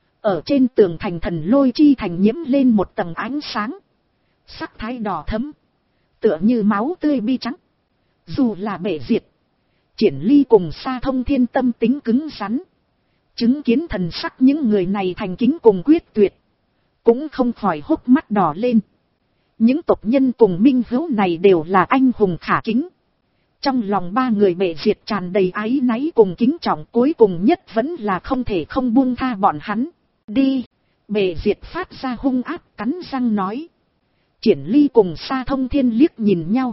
Ở trên tường thành thần lôi chi thành nhiễm lên một tầng ánh sáng. Sắc thái đỏ thẫm, tựa như máu tươi bi trắng. Dù là Bệ Diệt, Triển Ly cùng Sa Thông Thiên tâm tính cứng rắn. Chứng kiến thần sắc những người này thành kính cùng quyết tuyệt. Cũng không khỏi hốc mắt đỏ lên. Những tộc nhân cùng minh hữu này đều là anh hùng khả kính. Trong lòng ba người Bệ Diệt tràn đầy áy náy cùng kính trọng, cuối cùng nhất vẫn là không thể không buông tha bọn hắn. Đi! Bệ Diệt phát ra hung ác cắn răng nói. Triển Ly cùng Sa Thông Thiên liếc nhìn nhau.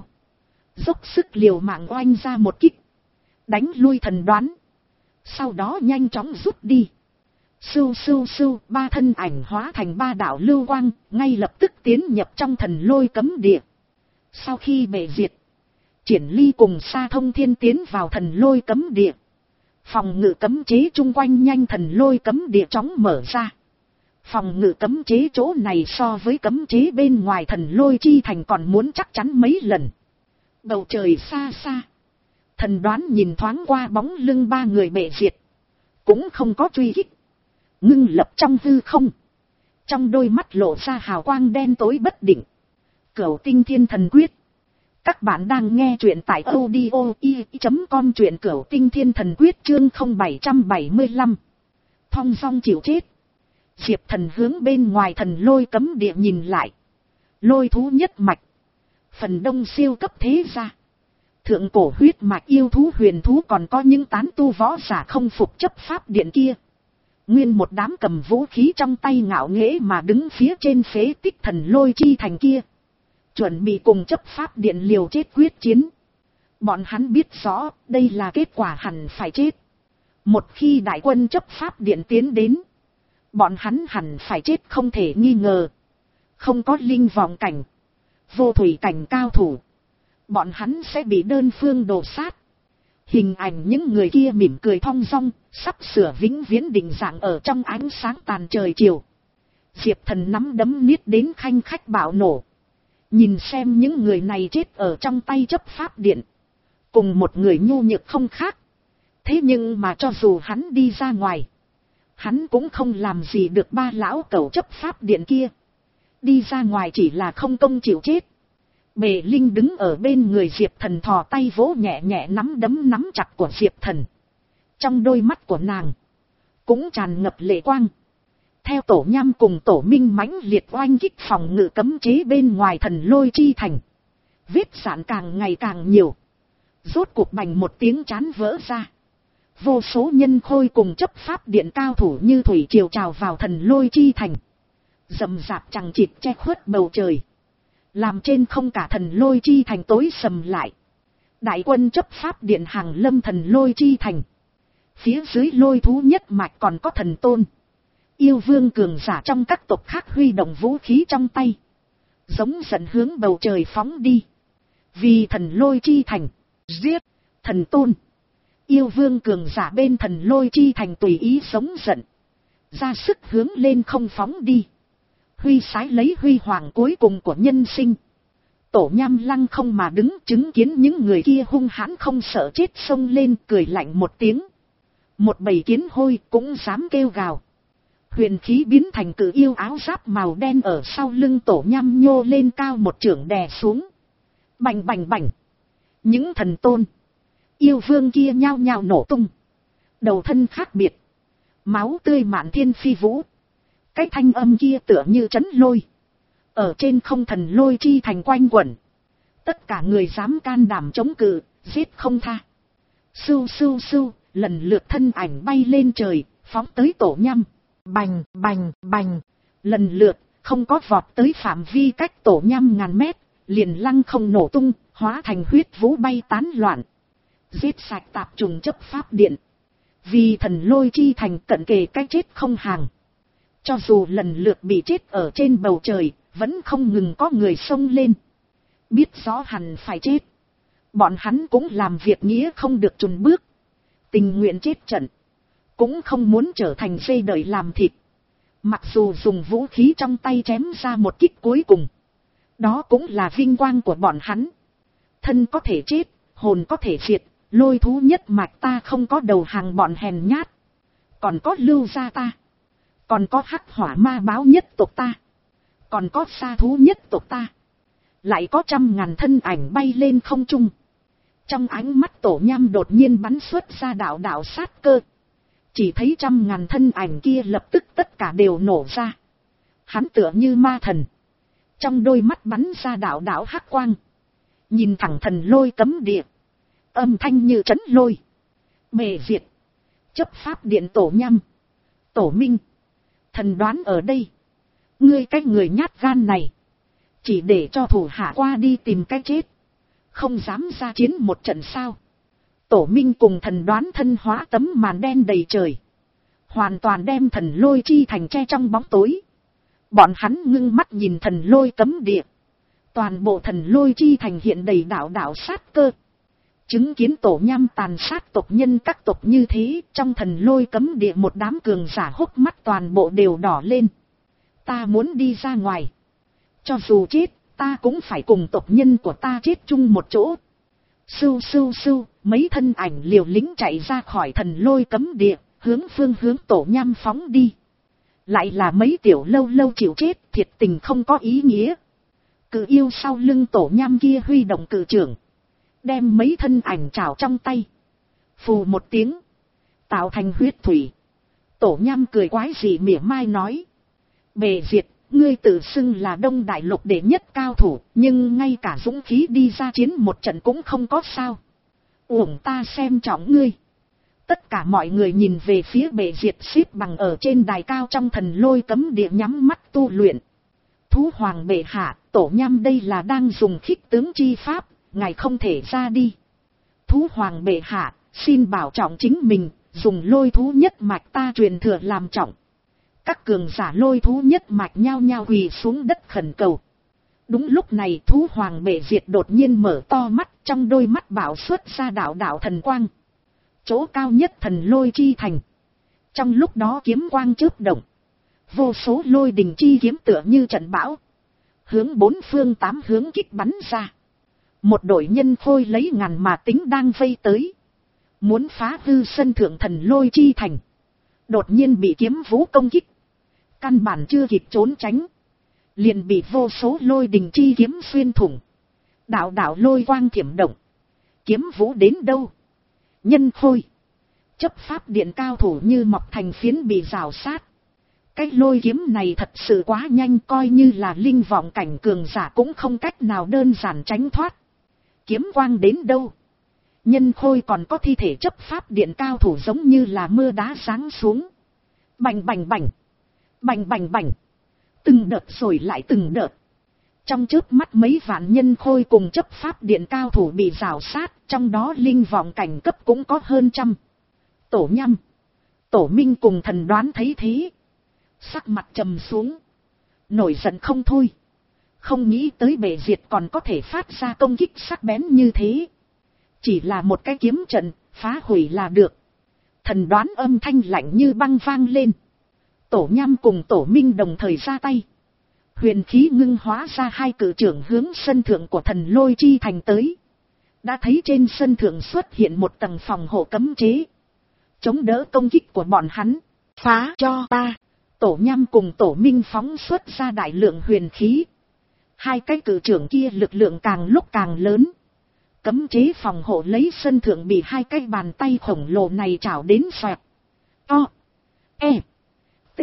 Dốc sức liều mạng oanh ra một kích. Đánh lui thần đoán. Sau đó nhanh chóng rút đi. Sưu sưu sưu, ba thân ảnh hóa thành ba đạo lưu quang, ngay lập tức tiến nhập trong thần lôi cấm địa. Sau khi Bệ Diệt, Triển Ly cùng Sa Thông Thiên tiến vào thần lôi cấm địa. Phòng ngự cấm chế chung quanh nhanh thần lôi cấm địa chóng mở ra. Phòng ngự cấm chế chỗ này so với cấm chế bên ngoài thần lôi chi thành còn muốn chắc chắn mấy lần. Bầu trời xa xa. Thần đoán nhìn thoáng qua bóng lưng ba người Bệ Diệt. Cũng không có truy kích. Ngưng lập trong hư không. Trong đôi mắt lộ ra hào quang đen tối bất định. Cửu Tinh Thiên Thần Quyết. Các bạn đang nghe truyện tại audio i chấm com, truyện Cửu Tinh Thiên Thần Quyết chương không bảy bảy lăm. Thong dong chịu chết. Diệp Thần hướng bên ngoài thần lôi cấm địa nhìn lại. Lôi thú nhất mạch. Phần đông siêu cấp thế gia. Thượng cổ huyết mạch yêu thú huyền thú, còn có những tán tu võ giả không phục chấp pháp điện kia. Nguyên một đám cầm vũ khí trong tay ngạo nghễ mà đứng phía trên phế tích thần lôi chi thành kia. Chuẩn bị cùng chấp pháp điện liều chết quyết chiến. Bọn hắn biết rõ đây là kết quả hẳn phải chết. Một khi đại quân chấp pháp điện tiến đến, bọn hắn hẳn phải chết không thể nghi ngờ. Không có linh vọng cảnh, vô thủy cảnh cao thủ, bọn hắn sẽ bị đơn phương đổ sát. Hình ảnh những người kia mỉm cười thong dong, sắp sửa vĩnh viễn định dạng ở trong ánh sáng tàn trời chiều. Diệp Thần nắm đấm niết đến khanh khách bạo nổ. Nhìn xem những người này chết ở trong tay chấp pháp điện. Cùng một người nhu nhược không khác. Thế nhưng mà cho dù hắn đi ra ngoài, hắn cũng không làm gì được ba lão cẩu chấp pháp điện kia. Đi ra ngoài chỉ là không công chịu chết. Bệ Linh đứng ở bên người Diệp Thần, thò tay vỗ nhẹ nhẹ nắm đấm nắm chặt của Diệp Thần. Trong đôi mắt của nàng cũng tràn ngập lệ quang. Theo tổ nham cùng tổ minh mãnh liệt oanh kích phòng ngự cấm chế bên ngoài thần lôi chi thành. Vết sạn càng ngày càng nhiều. Rốt cuộc bành một tiếng chán vỡ ra. Vô số nhân khôi cùng chấp pháp điện cao thủ như thủy triều trào vào thần lôi chi thành. Rầm rạp chằng chịt che khuất bầu trời. Làm trên không cả thần lôi chi thành tối sầm lại. Đại quân chấp pháp điện hàng lâm thần lôi chi thành. Phía dưới lôi thú nhất mạch còn có thần tôn. Yêu vương cường giả trong các tộc khác huy động vũ khí trong tay. Giống giận hướng bầu trời phóng đi. Vì thần lôi chi thành. Giết. Thần tôn. Yêu vương cường giả bên thần lôi chi thành tùy ý sống giận. Ra sức hướng lên không phóng đi. Huy sái lấy huy hoàng cuối cùng của nhân sinh. tổ nham lăng không mà đứng, chứng kiến những người kia hung hãn không sợ chết xông lên, cười lạnh một tiếng. Một bầy kiến hôi cũng dám kêu gào. Huyền khí biến thành cự yêu áo giáp màu đen ở sau lưng tổ nham nhô lên cao một chưởng đè xuống. Bành bành bành. Những thần tôn, yêu vương kia nhao nhao nổ tung. Đầu thân khác biệt, máu tươi mạn thiên phi vũ. Cái thanh âm kia tựa như trấn lôi, ở trên không thần lôi chi thành quanh quẩn. Tất cả người dám can đảm chống cự, giết không tha. Sưu sưu sưu, lần lượt thân ảnh bay lên trời, phóng tới tổ nham. Bành bành bành, lần lượt không có vọt tới phạm vi cách tổ nham ngàn mét, liền lăng không nổ tung, hóa thành huyết vũ bay tán loạn. Giết sạch tạp trùng chấp pháp điện. Vì thần lôi chi thành cận kề cái chết không hàng. Cho dù lần lượt bị chết ở trên bầu trời, vẫn không ngừng có người xông lên. Biết rõ hẳn phải chết, bọn hắn cũng làm việc nghĩa không được chùn bước. Tình nguyện chết trận, cũng không muốn trở thành dây đợi làm thịt. Mặc dù dùng vũ khí trong tay chém ra một kích cuối cùng, đó cũng là vinh quang của bọn hắn. Thân có thể chết, hồn có thể diệt, lôi thú nhất mạch ta không có đầu hàng bọn hèn nhát. Còn có lưu gia ta, còn có hắc hỏa ma báo nhất tộc ta, còn có sa thú nhất tộc ta. Lại có trăm ngàn thân ảnh bay lên không trung. Trong ánh mắt tổ nham đột nhiên bắn xuất ra đạo đạo sát cơ. Chỉ thấy trăm ngàn thân ảnh kia lập tức tất cả đều nổ ra. Hắn tựa như ma thần, trong đôi mắt bắn ra đạo đạo hắc quang. Nhìn thẳng thần lôi cấm địa, âm thanh như trấn lôi. Bề diệt, chấp pháp điện tổ nham, tổ minh, thần đoán ở đây. Ngươi cái người nhát gan này, chỉ để cho thủ hạ qua đi tìm cái chết, không dám ra chiến một trận sao? Tổ minh cùng thần đoán thân hóa tấm màn đen đầy trời, hoàn toàn đem thần lôi chi thành che trong bóng tối. Bọn hắn ngưng mắt nhìn thần lôi cấm địa, toàn bộ thần lôi chi thành hiện đầy đạo đạo sát cơ. Chứng kiến tổ nham tàn sát tộc nhân các tộc như thế, trong thần lôi cấm địa một đám cường giả hốc mắt toàn bộ đều đỏ lên. Ta muốn đi ra ngoài, cho dù chết, ta cũng phải cùng tộc nhân của ta chết chung một chỗ. Sưu sưu sưu, mấy thân ảnh liều lĩnh chạy ra khỏi thần lôi cấm địa, hướng phương hướng tổ nham phóng đi. Lại là mấy tiểu lâu lâu chịu chết, thiệt tình không có ý nghĩa. Cự yêu sau lưng tổ nham kia huy động cự trưởng, đem mấy thân ảnh trảo trong tay. Phù một tiếng, tạo thành huyết thủy. Tổ nham cười quái dị mỉa mai nói: Bề diệt, ngươi tự xưng là Đông Đại Lục đệ nhất cao thủ, nhưng ngay cả dũng khí đi ra chiến một trận cũng không có sao. Uổng ta xem trọng ngươi. Tất cả mọi người nhìn về phía bề diệt xếp bằng ở trên đài cao trong thần lôi cấm địa nhắm mắt tu luyện. Thú hoàng bệ hạ, tổ nham đây là đang dùng khích tướng chi pháp, ngài không thể ra đi. Thú hoàng bệ hạ, xin bảo trọng chính mình, dùng lôi thú nhất mạch ta truyền thừa làm trọng. Các cường giả lôi thú nhất mạch nhao nhao quỳ xuống đất khẩn cầu. Đúng lúc này thú hoàng bệ diệt đột nhiên mở to mắt, trong đôi mắt bảo xuất ra đạo đạo thần quang. Chỗ cao nhất thần lôi chi thành, trong lúc đó kiếm quang chớp động, vô số lôi đình chi kiếm tựa như trận bão, hướng bốn phương tám hướng kích bắn ra. Một đội nhân khôi lấy ngàn mà tính đang vây tới, muốn phá hư sân thượng thần lôi chi thành. Đột nhiên bị kiếm vũ công kích, căn bản chưa kịp trốn tránh, liền bị vô số lôi đình chi kiếm xuyên thủng. Đạo đạo lôi quang thiểm động, kiếm vũ đến đâu, nhân khôi, chấp pháp điện cao thủ như mọc thành phiến bị rào sát. Cái lôi kiếm này thật sự quá nhanh, coi như là linh vọng cảnh cường giả cũng không cách nào đơn giản tránh thoát. Kiếm quang đến đâu, nhân khôi còn có thi thể chấp pháp điện cao thủ giống như là mưa đá giáng xuống. Bành bành bành, bành bành bành, từng đợt rồi lại từng đợt. Trong chớp mắt mấy vạn nhân khôi cùng chấp pháp điện cao thủ bị rào sát, trong đó linh vọng cảnh cấp cũng có hơn trăm. Tổ nhăm, tổ minh cùng thần đoán thấy thế, sắc mặt trầm xuống, nổi giận không thôi. Không nghĩ tới bệ diệt còn có thể phát ra công kích sắc bén như thế. Chỉ là một cái kiếm trận, phá hủy là được. Thần đoán âm thanh lạnh như băng vang lên. Tổ nham cùng tổ minh đồng thời ra tay, Huyền khí ngưng hóa ra hai cử trưởng hướng sân thượng của thần lôi chi thành tới. Đã thấy trên sân thượng xuất hiện một tầng phòng hộ cấm chế, chống đỡ công kích của bọn hắn. Phá cho ta! Tổ Nham cùng Tổ Minh phóng xuất ra đại lượng huyền khí. Hai cái cử trưởng kia lực lượng càng lúc càng lớn. Cấm chế phòng hộ lấy sân thượng bị hai cái bàn tay khổng lồ này chảo đến xoẹt. To. E. T.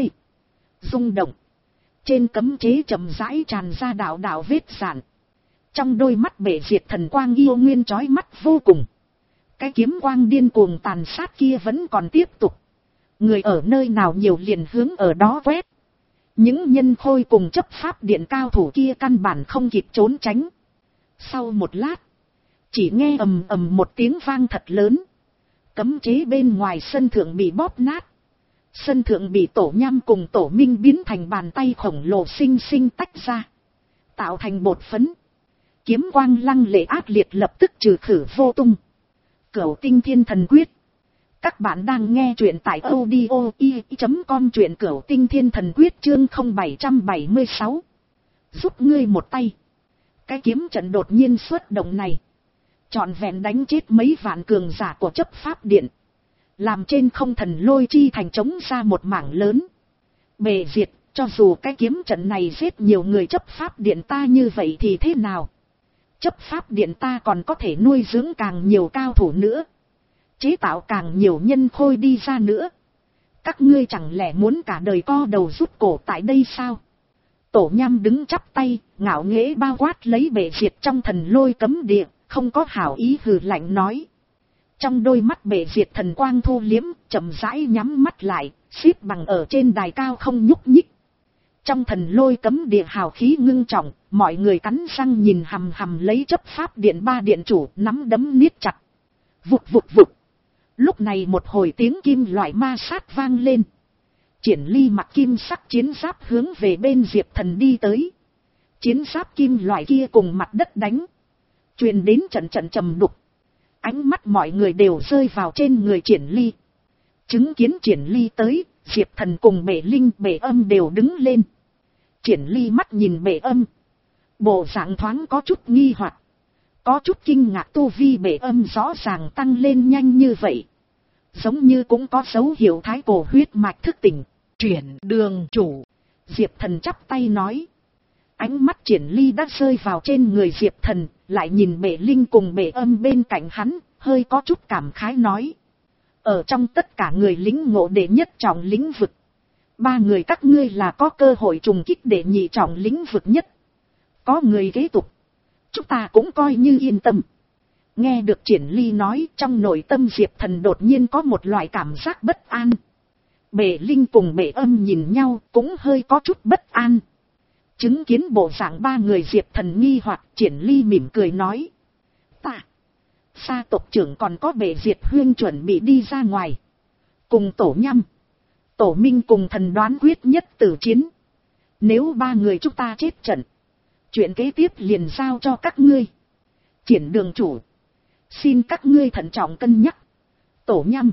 Rung động. Trên cấm chế chậm rãi tràn ra đạo đạo vết rạn. Trong đôi mắt bể diệt thần quang yêu nguyên chói mắt vô cùng. Cái kiếm quang điên cuồng tàn sát kia vẫn còn tiếp tục. Người ở nơi nào nhiều liền hướng ở đó quét. Những nhân khôi cùng chấp pháp điện cao thủ kia căn bản không kịp trốn tránh. Sau một lát, chỉ nghe ầm ầm một tiếng vang thật lớn. Cấm chế bên ngoài sân thượng bị bóp nát. Sân thượng bị Tổ Nham cùng Tổ Minh biến thành bàn tay khổng lồ xinh xinh tách ra, tạo thành bột phấn. Kiếm quang lăng lệ ác liệt lập tức trừ khử vô tung. Cửu Tinh Thiên Thần Quyết. Các bạn đang nghe truyện tại audio i chấm com, truyện Cửu Tinh Thiên Thần Quyết chương không bảy bảy sáu. Giúp ngươi một tay. Cái kiếm trận đột nhiên xuất động này, trọn vẹn đánh chết mấy vạn cường giả của chấp pháp điện. Làm trên không thần lôi chi thành chống ra một mảng lớn. Bề diệt, cho dù cái kiếm trận này giết nhiều người chấp pháp điện ta như vậy thì thế nào? Chấp pháp điện ta còn có thể nuôi dưỡng càng nhiều cao thủ nữa. Chế tạo càng nhiều nhân khôi đi ra nữa. Các ngươi chẳng lẽ muốn cả đời co đầu rút cổ tại đây sao? Tổ Nham đứng chắp tay, ngạo nghễ bao quát lấy bề diệt trong thần lôi cấm địa, không có hảo ý hừ lạnh nói. Trong đôi mắt bể diệt thần quang thu liếm, chậm rãi nhắm mắt lại, xếp bằng ở trên đài cao không nhúc nhích. Trong thần lôi cấm địa hào khí ngưng trọng, mọi người cắn răng nhìn hằm hằm lấy chấp pháp điện ba điện chủ, nắm đấm niết chặt. Vụt vụt vụt. Lúc này một hồi tiếng kim loại ma sát vang lên. Triển Ly mặc kim sắc chiến giáp hướng về bên Diệp Thần đi tới. Chiến giáp kim loại kia cùng mặt đất đánh, truyền đến trận trận trầm đục. Ánh mắt mọi người đều rơi vào trên người Triển Ly. Chứng kiến Triển Ly tới, Diệp Thần cùng Bệ Linh, Bệ Âm đều đứng lên. Triển Ly mắt nhìn Bệ Âm, bộ dạng thoáng có chút nghi hoặc, có chút kinh ngạc. Tu vi Bệ Âm rõ ràng tăng lên nhanh như vậy, giống như cũng có dấu hiệu thái cổ huyết mạch thức tỉnh. Triển đường chủ. Diệp Thần chắp tay nói. Ánh mắt Triển Ly đã rơi vào trên người Diệp Thần, lại nhìn Bệ Linh cùng Bệ Âm bên cạnh hắn, hơi có chút cảm khái nói. Ở trong tất cả người lính ngộ đệ nhất trọng lĩnh vực, ba người các ngươi là có cơ hội trùng kích đệ nhị trọng lĩnh vực nhất. Có người kế tục, chúng ta cũng coi như yên tâm. Nghe được Triển Ly nói, trong nội tâm Diệp Thần đột nhiên có một loại cảm giác bất an. Bệ Linh cùng Bệ Âm nhìn nhau cũng hơi có chút bất an. Chứng kiến bộ dạng ba người Diệp Thần nghi hoặc, Triển Ly mỉm cười nói. Ta, Sa tộc trưởng còn có Bệ Diệt Huyên chuẩn bị đi ra ngoài. Cùng Tổ Nham, Tổ Minh cùng thần đoán quyết nhất tử chiến. Nếu ba người chúng ta chết trận, chuyện kế tiếp liền giao cho các ngươi. Triển đường chủ, xin các ngươi thận trọng cân nhắc. Tổ Nham,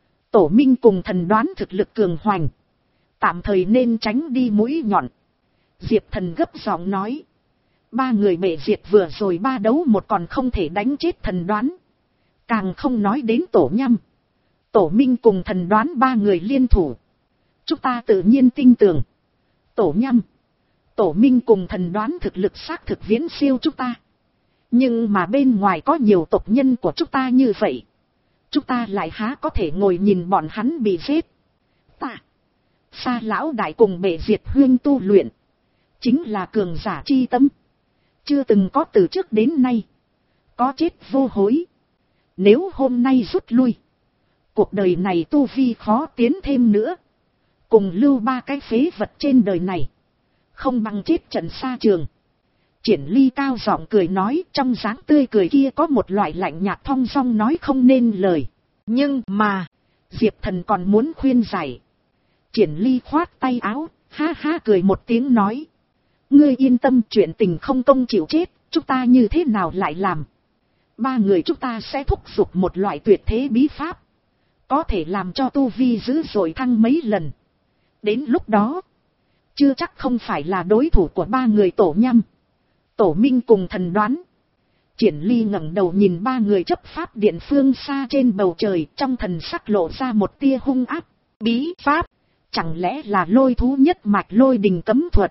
Tổ Minh cùng thần đoán thực lực cường hoành, tạm thời nên tránh đi mũi nhọn. Diệp Thần gấp giọng nói. Ba người Bệ Diệt vừa rồi ba đấu một còn không thể đánh chết thần đoán, càng không nói đến Tổ Nham, Tổ Minh cùng thần đoán ba người liên thủ. Chúng ta tự nhiên tin tưởng Tổ Nham, Tổ Minh cùng thần đoán thực lực xác thực viễn siêu chúng ta. Nhưng mà bên ngoài có nhiều tộc nhân của chúng ta như vậy, chúng ta lại há có thể ngồi nhìn bọn hắn bị giết. Ta, Sa lão đại cùng Bệ Diệt Huyên tu luyện chính là cường giả chi tâm, chưa từng có từ trước đến nay có chết vô hối. Nếu hôm nay rút lui, cuộc đời này tu vi khó tiến thêm nữa, cùng lưu ba cái phế vật trên đời này, không bằng chết trận xa trường. Triển Ly cao giọng cười nói, trong dáng tươi cười kia có một loại lạnh nhạt thong dong nói không nên lời. Nhưng mà, Diệp Thần còn muốn khuyên giải. Triển Ly khoát tay áo, ha ha cười một tiếng nói. Ngươi yên tâm, chuyện tình không công chịu chết, chúng ta như thế nào lại làm? Ba người chúng ta sẽ thúc giục một loại tuyệt thế bí pháp, có thể làm cho tu vi dữ dội thăng mấy lần. Đến lúc đó, chưa chắc không phải là đối thủ của ba người Tổ Nhăm, Tổ Minh cùng Thần Đoán. Triển Ly ngẩng đầu nhìn ba người chấp pháp điện phương xa trên bầu trời, trong thần sắc lộ ra một tia hung ác. Bí pháp, chẳng lẽ là lôi thú nhất mạch lôi đình cấm thuật?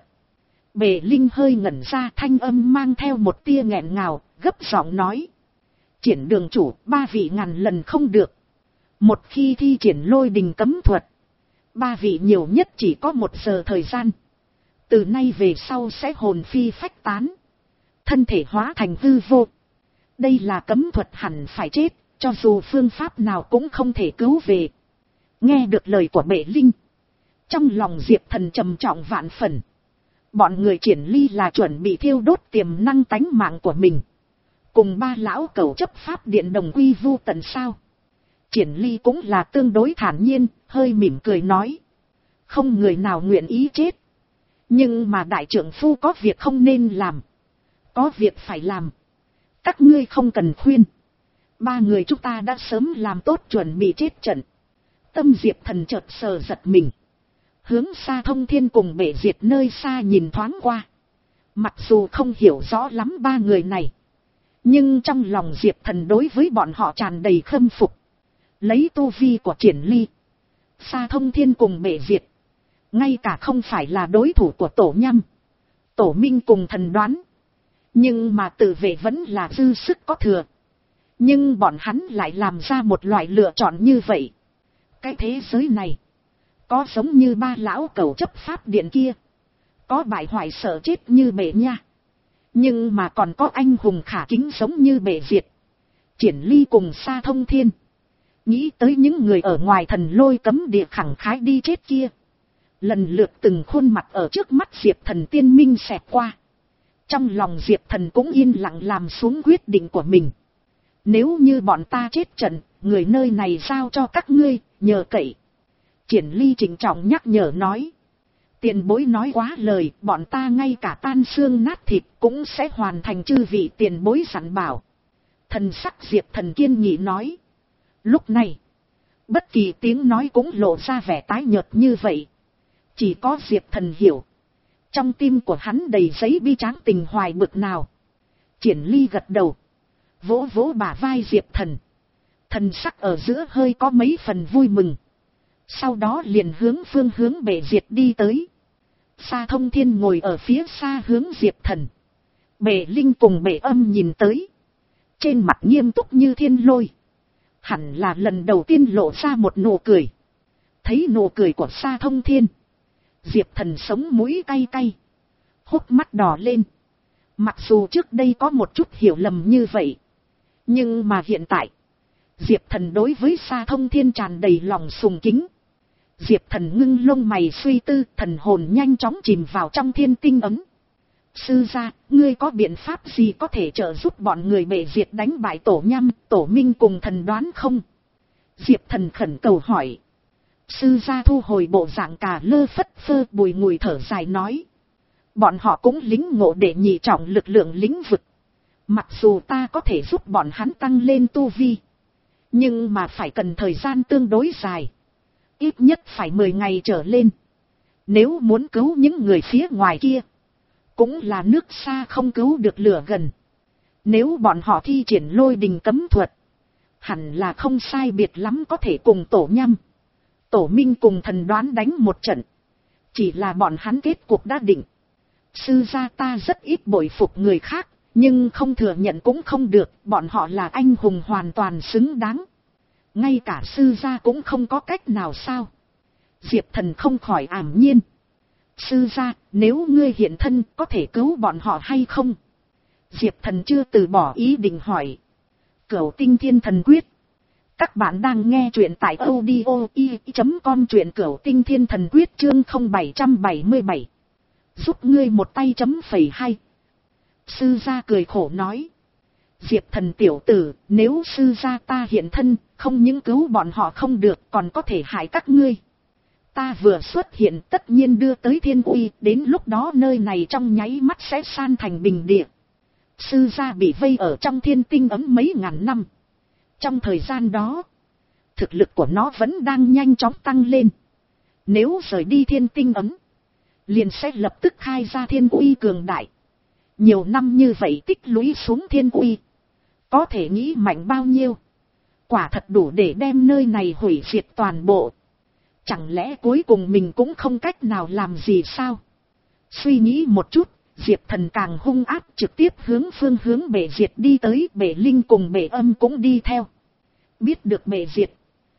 Bệ Linh hơi ngẩn ra, thanh âm mang theo một tia nghẹn ngào, gấp giọng nói. Triển đường chủ, ba vị ngàn lần không được. Một khi thi triển lôi đình cấm thuật, ba vị nhiều nhất chỉ có một giờ thời gian. Từ nay về sau sẽ hồn phi phách tán, thân thể hóa thành hư vô. Đây là cấm thuật, hẳn phải chết, cho dù phương pháp nào cũng không thể cứu về. Nghe được lời của Bệ Linh, trong lòng Diệp Thần trầm trọng vạn phần. Bọn người Triển Ly là chuẩn bị thiêu đốt tiềm năng tánh mạng của mình, cùng ba lão cẩu chấp pháp điện đồng quy vu tận sao? Triển Ly cũng là tương đối thản nhiên, hơi mỉm cười nói. Không người nào nguyện ý chết. Nhưng mà đại trưởng phu có việc không nên làm, có việc phải làm. Các ngươi không cần khuyên. Ba người chúng ta đã sớm làm tốt chuẩn bị chết trận. Tâm Diệp Thần chợt sờ giật mình, hướng Sa Thông Thiên cùng Bệ Diệt nơi xa nhìn thoáng qua. Mặc dù không hiểu rõ lắm ba người này, nhưng trong lòng Diệp Thần đối với bọn họ tràn đầy khâm phục. Lấy tu vi của Triển Ly, Sa Thông Thiên cùng Bệ Diệt, ngay cả không phải là đối thủ của Tổ Nhăm, Tổ Minh cùng Thần Đoán. Nhưng mà tự vệ vẫn là dư sức có thừa. Nhưng bọn hắn lại làm ra một loại lựa chọn như vậy. Cái thế giới này, có giống như ba lão cẩu chấp pháp điện kia, có bại hoại sợ chết như Bệ Nha, nhưng mà còn có anh hùng khả kính giống như Bệ Diệt, Triển Ly cùng Sa Thông Thiên. Nghĩ tới những người ở ngoài thần lôi cấm địa khẳng khái đi chết kia, lần lượt từng khuôn mặt ở trước mắt Diệp Thần tiên minh xẹt qua. Trong lòng Diệp Thần cũng yên lặng làm xuống quyết định của mình. Nếu như bọn ta chết trận, người nơi này giao cho các ngươi, nhờ cậy. Triển Ly trịnh trọng nhắc nhở nói. Tiền bối nói quá lời, bọn ta ngay cả tan xương nát thịt cũng sẽ hoàn thành chư vị tiền bối dặn bảo. Thần sắc Diệp Thần kiên nghị nói. Lúc này, bất kỳ tiếng nói cũng lộ ra vẻ tái nhợt như vậy. Chỉ có Diệp Thần hiểu, trong tim của hắn đầy giấy bi tráng tình hoài bực nào. Triển Ly gật đầu, vỗ vỗ bả vai Diệp Thần. Thần sắc ở giữa hơi có mấy phần vui mừng. Sau đó liền hướng phương hướng Bệ Diệt đi tới. Sa Thông Thiên ngồi ở phía xa hướng Diệp Thần. Bệ Linh cùng Bệ Âm nhìn tới, trên mặt nghiêm túc như thiên lôi. Hẳn là lần đầu tiên lộ ra một nụ cười. Thấy nụ cười của Sa Thông Thiên, Diệp Thần sống mũi cay cay, hốc mắt đỏ lên. Mặc dù trước đây có một chút hiểu lầm như vậy, nhưng mà hiện tại, Diệp Thần đối với Sa Thông Thiên tràn đầy lòng sùng kính. Diệp Thần ngưng lông mày suy tư, thần hồn nhanh chóng chìm vào trong thiên tinh ấm. Sư gia, ngươi có biện pháp gì có thể trợ giúp bọn người Bệ Diệt đánh bại Tổ Nhăm, Tổ Minh cùng Thần Đoán không? Diệp Thần khẩn cầu hỏi. Sư gia thu hồi bộ dạng cà lơ phất phơ, bùi ngùi thở dài nói. Bọn họ cũng lính ngộ để nhị trọng lực lượng lĩnh vực. Mặc dù ta có thể giúp bọn hắn tăng lên tu vi, nhưng mà phải cần thời gian tương đối dài. Ít nhất phải mười ngày trở lên. Nếu muốn cứu những người phía ngoài kia, cũng là nước xa không cứu được lửa gần. Nếu bọn họ thi triển lôi đình cấm thuật, hẳn là không sai biệt lắm có thể cùng Tổ Nhăm, Tổ Minh cùng Thần Đoán đánh một trận. Chỉ là bọn hắn kết cuộc đã định. Sư gia ta rất ít bội phục người khác, nhưng không thừa nhận cũng không được, bọn họ là anh hùng hoàn toàn xứng đáng. Ngay cả sư gia cũng không có cách nào sao? Diệp Thần không khỏi ảm nhiên. Sư gia, nếu ngươi hiện thân có thể cứu bọn họ hay không? Diệp Thần chưa từ bỏ ý định hỏi. Cửu Tinh Thiên Thần Quyết. Các bạn đang nghe truyện tại audio i chấm com, truyện Cửu Tinh Thiên Thần Quyết chương không bảy bảy bảy. Giúp ngươi một tay chấm phẩy hay. Sư gia cười khổ nói. Diệp Thần tiểu tử, nếu sư gia ta hiện thân, không những cứu bọn họ không được, còn có thể hại các ngươi. Ta vừa xuất hiện tất nhiên đưa tới thiên uy, đến lúc đó nơi này trong nháy mắt sẽ san thành bình địa. Sư gia bị vây ở trong thiên tinh ấm mấy ngàn năm. Trong thời gian đó, thực lực của nó vẫn đang nhanh chóng tăng lên. Nếu rời đi thiên tinh ấm, liền sẽ lập tức khai ra thiên uy cường đại. Nhiều năm như vậy tích lũy xuống thiên uy, có thể nghĩ mạnh bao nhiêu. Quả thật đủ để đem nơi này hủy diệt toàn bộ. Chẳng lẽ cuối cùng mình cũng không cách nào làm gì sao? Suy nghĩ một chút, Diệp Thần càng hung ác, trực tiếp hướng phương hướng bể diệt đi tới. Bể linh cùng bể âm cũng đi theo. Biết được bể diệt,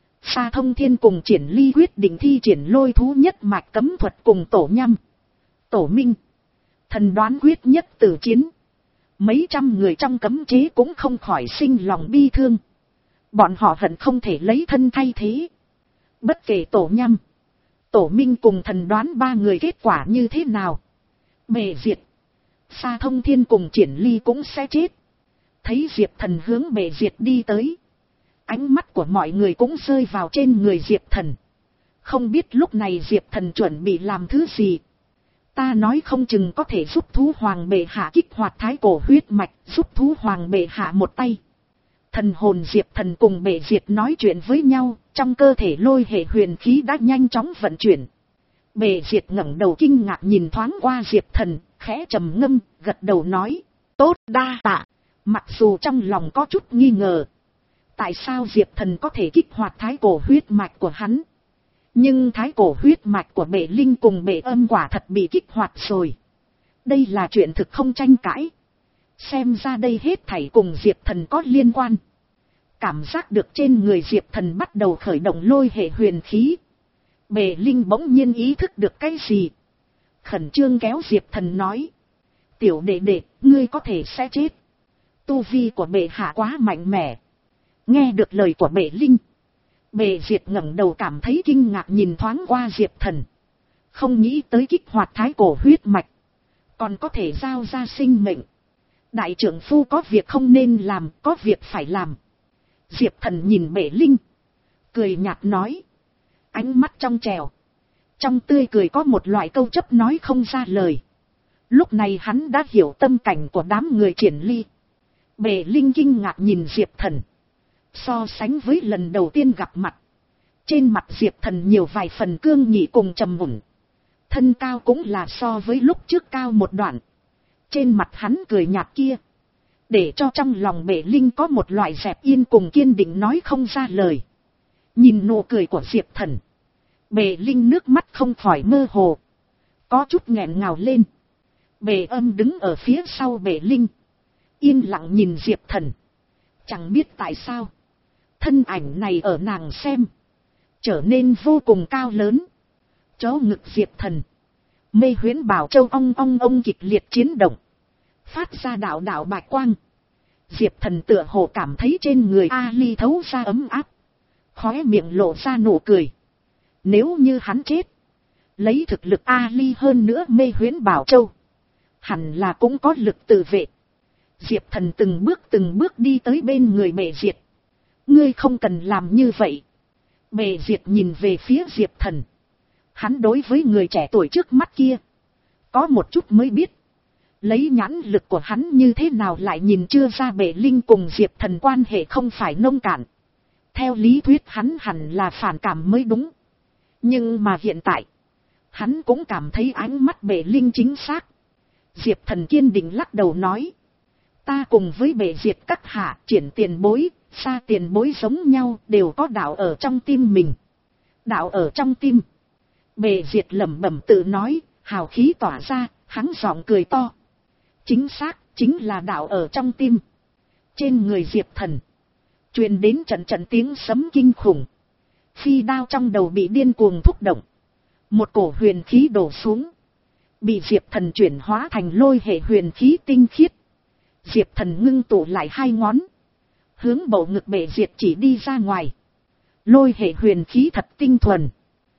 Sa Thông Thiên cùng Triển Ly quyết định thi triển lôi thú nhất mạch cấm thuật cùng Tổ Nhăm, Tổ Minh, Thần Đoán quyết nhất tử chiến. Mấy trăm người trong cấm chế cũng không khỏi sinh lòng bi thương. Bọn họ hận không thể lấy thân thay thế. Bất kể Tổ Nhăm, Tổ Minh cùng Thần Đoán ba người kết quả như thế nào, bề diệt, Sa Thông Thiên cùng Triển Ly cũng sẽ chết. Thấy Diệp Thần hướng bề diệt đi tới, ánh mắt của mọi người cũng rơi vào trên người Diệp Thần. Không biết lúc này Diệp Thần chuẩn bị làm thứ gì. Ta nói không chừng có thể giúp thú hoàng bệ hạ kích hoạt thái cổ huyết mạch, giúp thú hoàng bệ hạ một tay. Thần hồn Diệp Thần cùng bệ diệt nói chuyện với nhau, trong cơ thể lôi hệ huyền khí đã nhanh chóng vận chuyển. Bệ diệt ngẩng đầu kinh ngạc nhìn thoáng qua Diệp Thần, khẽ trầm ngâm, gật đầu nói, tốt đa tạ. Mặc dù trong lòng có chút nghi ngờ, tại sao Diệp Thần có thể kích hoạt thái cổ huyết mạch của hắn. Nhưng thái cổ huyết mạch của bệ linh cùng bệ âm quả thật bị kích hoạt rồi. Đây là chuyện thực không tranh cãi. Xem ra đây hết thảy cùng Diệp Thần có liên quan. Cảm giác được trên người Diệp Thần bắt đầu khởi động lôi hệ huyền khí. Bệ linh bỗng nhiên ý thức được cái gì. Khẩn trương kéo Diệp Thần nói, tiểu đệ đệ, ngươi có thể sẽ chết. Tu vi của bệ hạ quá mạnh mẽ. Nghe được lời của bệ linh, bệ diệt ngẩng đầu cảm thấy kinh ngạc nhìn thoáng qua Diệp Thần. Không nghĩ tới kích hoạt thái cổ huyết mạch, còn có thể giao ra sinh mệnh. Đại trưởng phu có việc không nên làm, có việc phải làm. Diệp Thần nhìn bệ linh, cười nhạt nói, ánh mắt trong trèo, trong tươi cười có một loại câu chấp nói không ra lời. Lúc này hắn đã hiểu tâm cảnh của đám người Triển Ly. Bệ linh kinh ngạc nhìn Diệp Thần. So sánh với lần đầu tiên gặp mặt, trên mặt Diệp Thần nhiều vài phần cương nghị cùng trầm mùn. Thân cao cũng là so với lúc trước cao một đoạn. Trên mặt hắn cười nhạt kia, để cho trong lòng bệ linh có một loại dẹp yên cùng kiên định nói không ra lời. Nhìn nụ cười của Diệp Thần, bệ linh nước mắt không khỏi mơ hồ, có chút nghẹn ngào lên. Bệ âm đứng ở phía sau bệ linh, yên lặng nhìn Diệp Thần. Chẳng biết tại sao, thân ảnh này ở nàng xem, trở nên vô cùng cao lớn. Chó ngực Diệp Thần, mê huyễn bảo châu ong ong ong kịch liệt chiến động, phát ra đạo đạo bạch quang. Diệp Thần tựa hồ cảm thấy trên người Ali thấu ra ấm áp, khóe miệng lộ ra nụ cười. Nếu như hắn chết, lấy thực lực Ali hơn nữa mê huyễn bảo châu, hẳn là cũng có lực tự vệ. Diệp Thần từng bước từng bước đi tới bên người bệ diệt. Ngươi không cần làm như vậy. Bệ diệt nhìn về phía Diệp Thần. Hắn đối với người trẻ tuổi trước mắt kia có một chút mới biết. Lấy nhãn lực của hắn như thế nào lại nhìn chưa ra bệ linh cùng Diệp Thần quan hệ không phải nông cạn. Theo lý thuyết hắn hẳn là phản cảm mới đúng. Nhưng mà hiện tại, hắn cũng cảm thấy ánh mắt bệ linh chính xác. Diệp Thần kiên định lắc đầu nói, ta cùng với bệ diệt các hạ Triển tiền bối, Sa tiền bối giống nhau, đều có đạo ở trong tim mình. Đạo ở trong tim. Bệ diệt lẩm bẩm tự nói, hào khí tỏa ra, hắn giọng cười to. Chính xác, chính là đạo ở trong tim. Trên người Diệp Thần truyền đến trận trận tiếng sấm kinh khủng. Phi đao trong đầu bị điên cuồng thúc động. Một cổ huyền khí đổ xuống, bị Diệp Thần chuyển hóa thành lôi hệ huyền khí tinh khiết. Diệp Thần ngưng tụ lại hai ngón, hướng bầu ngực bệ diệt chỉ đi ra ngoài. Lôi hệ huyền khí thật tinh thuần.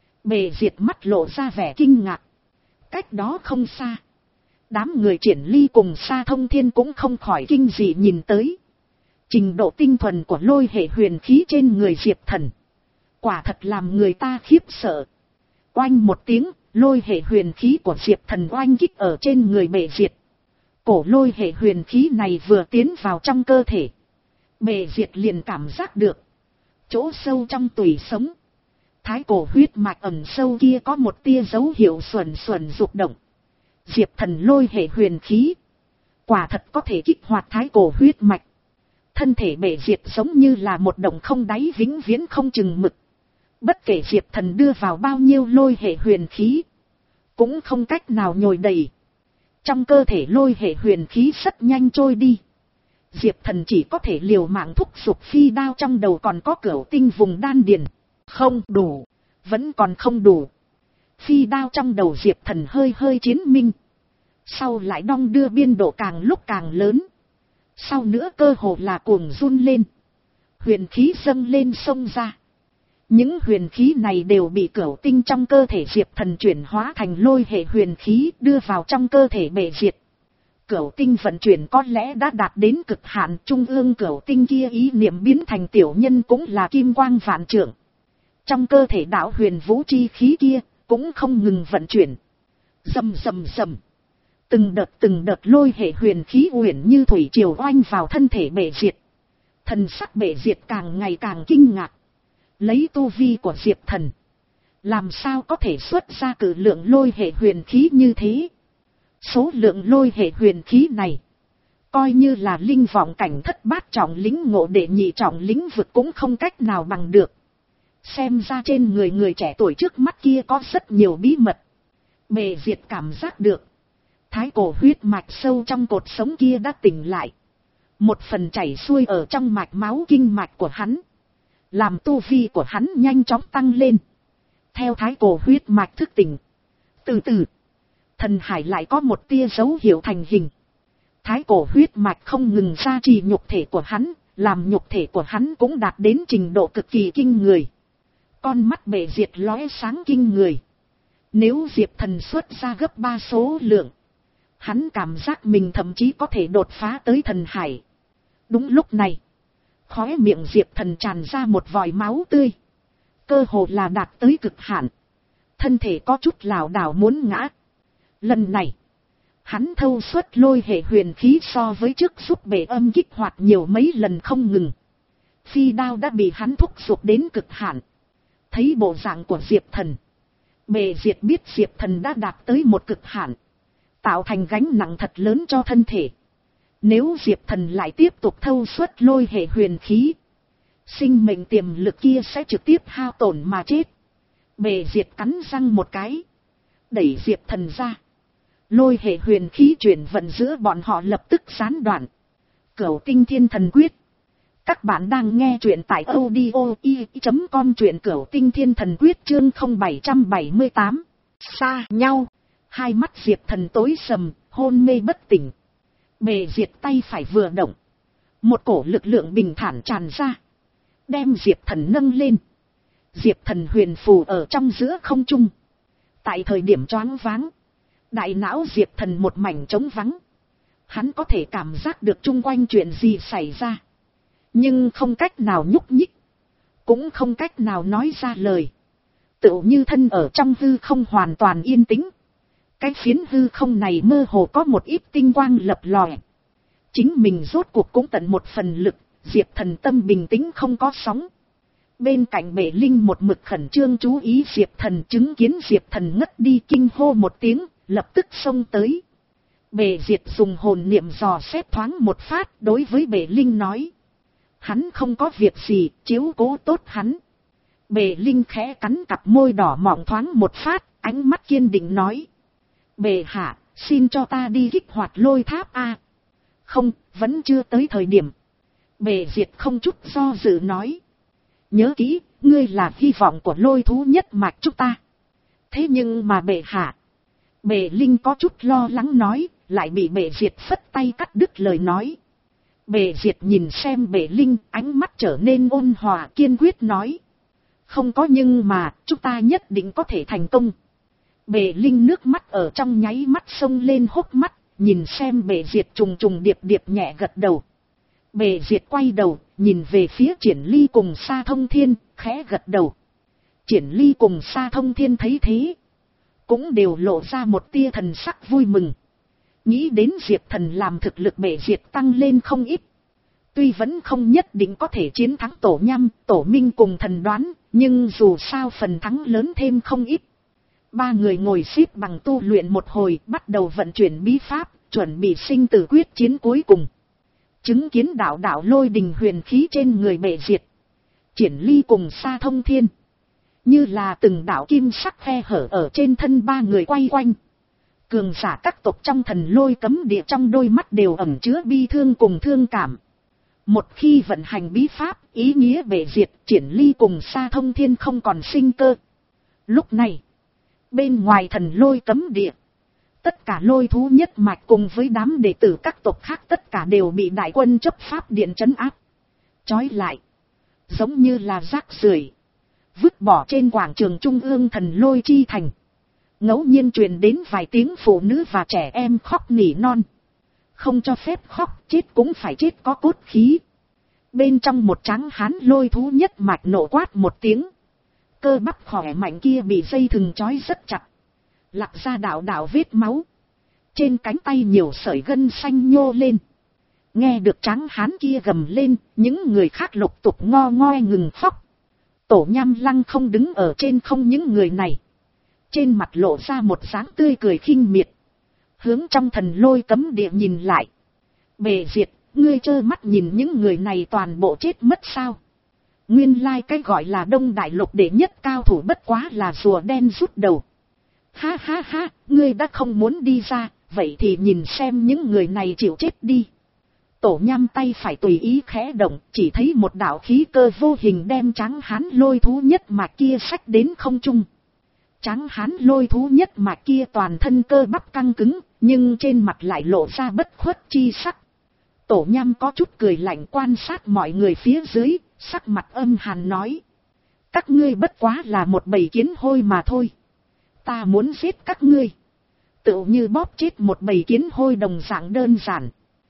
Bệ diệt mắt lộ ra vẻ kinh ngạc. Cách đó không xa, đám người Triển Ly cùng Sa Thông Thiên cũng không khỏi kinh dị nhìn tới. Trình độ tinh thuần của lôi hệ huyền khí trên người Diệp Thần, quả thật làm người ta khiếp sợ. Oanh một tiếng, lôi hệ huyền khí của Diệp Thần oanh kích ở trên người bệ diệt. Cổ lôi hệ huyền khí này vừa tiến vào trong cơ thể, bệ diệt liền cảm giác được chỗ sâu trong tủy sống Thái cổ huyết mạch ẩn sâu kia có một tia dấu hiệu xuẩn xuẩn rục động. Diệp Thần lôi hệ huyền khí. Quả thật có thể kích hoạt thái cổ huyết mạch. Thân thể bể diệt giống như là một động không đáy vĩnh viễn không chừng mực. Bất kể Diệp Thần đưa vào bao nhiêu lôi hệ huyền khí, cũng không cách nào nhồi đầy. Trong cơ thể lôi hệ huyền khí rất nhanh trôi đi. Diệp Thần chỉ có thể liều mạng thúc giục phi đao trong đầu, còn có cửu tinh vùng đan điền. Không đủ, vẫn còn không đủ. Phi đao trong đầu Diệp Thần hơi hơi chiến minh. Sau lại đong đưa biên độ càng lúc càng lớn. Sau nữa cơ hồ là cuồng run lên. Huyền khí dâng lên xông ra. Những huyền khí này đều bị cửu tinh trong cơ thể Diệp Thần chuyển hóa thành lôi hệ huyền khí đưa vào trong cơ thể bể diệt. Cửu tinh vận chuyển có lẽ đã đạt đến cực hạn, trung ương cửu tinh kia ý niệm biến thành tiểu nhân cũng là kim quang vạn trượng. Trong cơ thể đạo huyền vũ chi khí kia cũng không ngừng vận chuyển. Rầm rầm rầm. Từng đợt từng đợt lôi hệ huyền khí uyển như thủy triều oanh vào thân thể bể diệt. Thần sắc bể diệt càng ngày càng kinh ngạc. Lấy tu vi của Diệp Thần, làm sao có thể xuất ra cử lượng lôi hệ huyền khí như thế? Số lượng lôi hệ huyền khí này, coi như là linh vọng cảnh thất bát trọng lĩnh ngộ đệ nhị trọng lĩnh vực cũng không cách nào bằng được. Xem ra trên người người trẻ tuổi trước mắt kia có rất nhiều bí mật. Bề diệt cảm giác được, thái cổ huyết mạch sâu trong cột sống kia đã tỉnh lại. Một phần chảy xuôi ở trong mạch máu kinh mạch của hắn, làm tu vi của hắn nhanh chóng tăng lên. Theo thái cổ huyết mạch thức tỉnh, từ từ, thần hải lại có một tia dấu hiệu thành hình. Thái cổ huyết mạch không ngừng gia trì nhục thể của hắn, làm nhục thể của hắn cũng đạt đến trình độ cực kỳ kinh người. Con mắt bể diệt lóe sáng kinh người. Nếu Diệp Thần xuất ra gấp ba số lượng, hắn cảm giác mình thậm chí có thể đột phá tới thần hải. Đúng lúc này, khóe miệng Diệp Thần tràn ra một vòi máu tươi. Cơ hồ là đạt tới cực hạn. Thân thể có chút lảo đảo muốn ngã. Lần này, hắn thâu suất lôi hệ huyền khí so với trước giúp bể âm kích hoạt nhiều mấy lần không ngừng. Phi đao đã bị hắn thúc giục đến cực hạn. Thấy bộ dạng của Diệp Thần, bề diệt biết Diệp Thần đã đạt tới một cực hạn, tạo thành gánh nặng thật lớn cho thân thể. Nếu Diệp Thần lại tiếp tục thâu suất lôi hệ huyền khí, sinh mệnh tiềm lực kia sẽ trực tiếp hao tổn mà chết. Bề diệt cắn răng một cái, đẩy Diệp Thần ra. Lôi hệ huyền khí chuyển vận giữa bọn họ lập tức gián đoạn. Cửu tinh thiên thần quyết. Các bạn đang nghe truyện tại audio i chấm com, truyện cửu tinh thiên thần quyết chương không bảy bảy tám. Xa nhau. Hai mắt Diệp Thần tối sầm, hôn mê bất tỉnh. Bề diệt tay phải vừa động, một cổ lực lượng bình thản tràn ra, đem Diệp Thần nâng lên. Diệp Thần huyền phù ở trong giữa không trung. Tại thời điểm choáng váng, đại não Diệp Thần một mảnh trống vắng. Hắn có thể cảm giác được chung quanh chuyện gì xảy ra, nhưng không cách nào nhúc nhích, cũng không cách nào nói ra lời. Tựu như thân ở trong hư không hoàn toàn yên tĩnh. Cái phiến hư không này mơ hồ có một ít tinh quang lập lòe. Chính mình rốt cuộc cũng tận một phần lực. Diệp Thần tâm bình tĩnh không có sóng. Bên cạnh Bệ Linh một mực khẩn trương chú ý Diệp Thần, chứng kiến Diệp Thần ngất đi kinh hô một tiếng, lập tức xông tới. Bệ Diệt dùng hồn niệm dò xét thoáng một phát, đối với Bệ Linh nói: hắn không có việc gì, chiếu cố tốt hắn. Bệ Linh khẽ cắn cặp môi đỏ mọng thoáng một phát, ánh mắt kiên định nói: bệ hạ, xin cho ta đi kích hoạt lôi tháp a. Không, vẫn chưa tới thời điểm. Bệ Diệt không chút do dự nói: nhớ kỹ, ngươi là hy vọng của lôi thú nhất mạch chúng ta. Thế nhưng mà bệ hạ. Bệ Linh có chút lo lắng nói, lại bị Bệ Diệt phất tay cắt đứt lời nói. Bệ Diệt nhìn xem Bệ Linh, ánh mắt trở nên ôn hòa kiên quyết nói: không có nhưng mà, chúng ta nhất định có thể thành công. Bệ Linh nước mắt ở trong nháy mắt sông lên hốc mắt, nhìn xem Bệ Diệt trùng trùng điệp điệp nhẹ gật đầu. Bệ Diệt quay đầu, nhìn về phía Triển Ly cùng Sa Thông Thiên, khẽ gật đầu. Triển Ly cùng Sa Thông Thiên thấy thế, cũng đều lộ ra một tia thần sắc vui mừng. Nghĩ đến Diệp Thần làm thực lực Bệ Diệt tăng lên không ít. tuy vẫn không nhất định có thể chiến thắng Tổ Nham, Tổ Minh cùng Thần Đoán, nhưng dù sao phần thắng lớn thêm không ít. Ba người ngồi xếp bằng tu luyện một hồi, bắt đầu vận chuyển bí pháp, chuẩn bị sinh tử quyết chiến cuối cùng. Chứng kiến đạo đạo lôi đình huyền khí trên người Bệ Diệt, Triển Ly cùng Sa Thông Thiên, như là từng đạo kim sắc khe hở ở trên thân ba người quay quanh. Cường giả các tộc trong thần lôi cấm địa trong đôi mắt đều ẩn chứa bi thương cùng thương cảm. Một khi vận hành bí pháp, ý nghĩa Bệ Diệt, Triển Ly cùng Sa Thông Thiên không còn sinh cơ. Lúc này, bên ngoài thần lôi cấm địa, tất cả lôi thú nhất mạch cùng với đám đệ tử các tộc khác tất cả đều bị đại quân chấp pháp điện trấn áp, trói lại, giống như là rác rưởi, vứt bỏ trên quảng trường trung ương thần lôi chi thành. Ngẫu nhiên truyền đến vài tiếng phụ nữ và trẻ em khóc nỉ non. Không cho phép khóc, chết cũng phải chết có cốt khí. Bên trong một tráng hán lôi thú nhất mạch nổ quát một tiếng. Cơ bắp khỏe mạnh kia bị dây thừng trói rất chặt, lặc ra đạo đạo vết máu. Trên cánh tay nhiều sợi gân xanh nhô lên. Nghe được tráng hán kia gầm lên, những người khác lục tục ngo ngoe ngừng khóc. Tổ Nham lăng không đứng ở trên không những người này, trên mặt lộ ra một dáng tươi cười khinh miệt, hướng trong thần lôi cấm địa nhìn lại. Bệ Diệt, ngươi trơ mắt nhìn những người này toàn bộ chết mất sao? Nguyên lai cái gọi là Đông Đại Lục đệ nhất cao thủ bất quá là rùa đen rút đầu. Ha ha ha, ngươi đã không muốn đi ra, vậy thì nhìn xem những người này chịu chết đi. Tổ Nham tay phải tùy ý khẽ động, chỉ thấy một đạo khí cơ vô hình đem tráng hán lôi thú nhất mạch kia xách đến không trung. Tráng hán lôi thú nhất mạch kia toàn thân cơ bắp căng cứng, nhưng trên mặt lại lộ ra bất khuất chi sắc. Tổ Nham có chút cười lạnh quan sát mọi người phía dưới, sắc mặt âm hàn nói. Các ngươi bất quá là một bầy kiến hôi mà thôi. Ta muốn giết các ngươi, tựu như bóp chết một bầy kiến hôi đồng dạng đơn giản.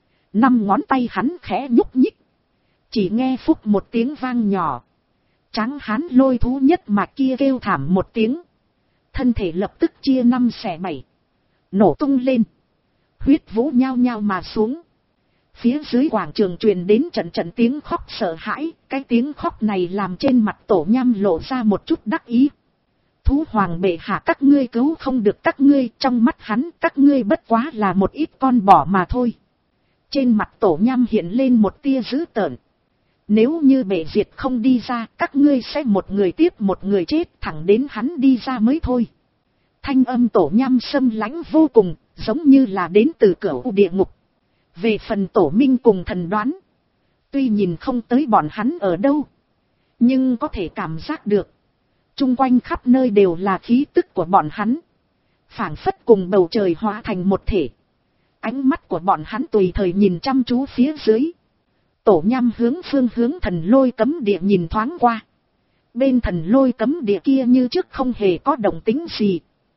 Năm ngón tay hắn khẽ nhúc nhích, chỉ nghe phúc một tiếng vang nhỏ. Tráng hán lôi thú nhất mạch kia kêu thảm một tiếng, thân thể lập tức chia năm xẻ bảy, nổ tung lên, huyết vũ nhao nhao mà xuống. Phía dưới quảng trường truyền đến trận trận tiếng khóc sợ hãi, cái tiếng khóc này làm trên mặt Tổ Nham lộ ra một chút đắc ý. Thú hoàng bệ hạ, các ngươi cứu không được các ngươi, trong mắt hắn các ngươi bất quá là một ít con bò mà thôi. Trên mặt Tổ Nham hiện lên một tia dữ tợn. Nếu như Bệ Diệt không đi ra, các ngươi sẽ một người tiếp một người chết, thẳng đến hắn đi ra mới thôi. Thanh âm Tổ Nham xâm lãnh vô cùng, giống như là đến từ cửu địa ngục. Về phần Tổ Minh cùng Thần Đoán, tuy nhìn không tới bọn hắn ở đâu, nhưng có thể cảm giác được, chung quanh khắp nơi đều là khí tức của bọn hắn, phảng phất cùng bầu trời hóa thành một thể. Ánh mắt của bọn hắn tùy thời nhìn chăm chú phía dưới. Tổ Nham hướng phương hướng thần lôi cấm địa nhìn thoáng qua. Bên thần lôi cấm địa kia như trước không hề có động tĩnh gì.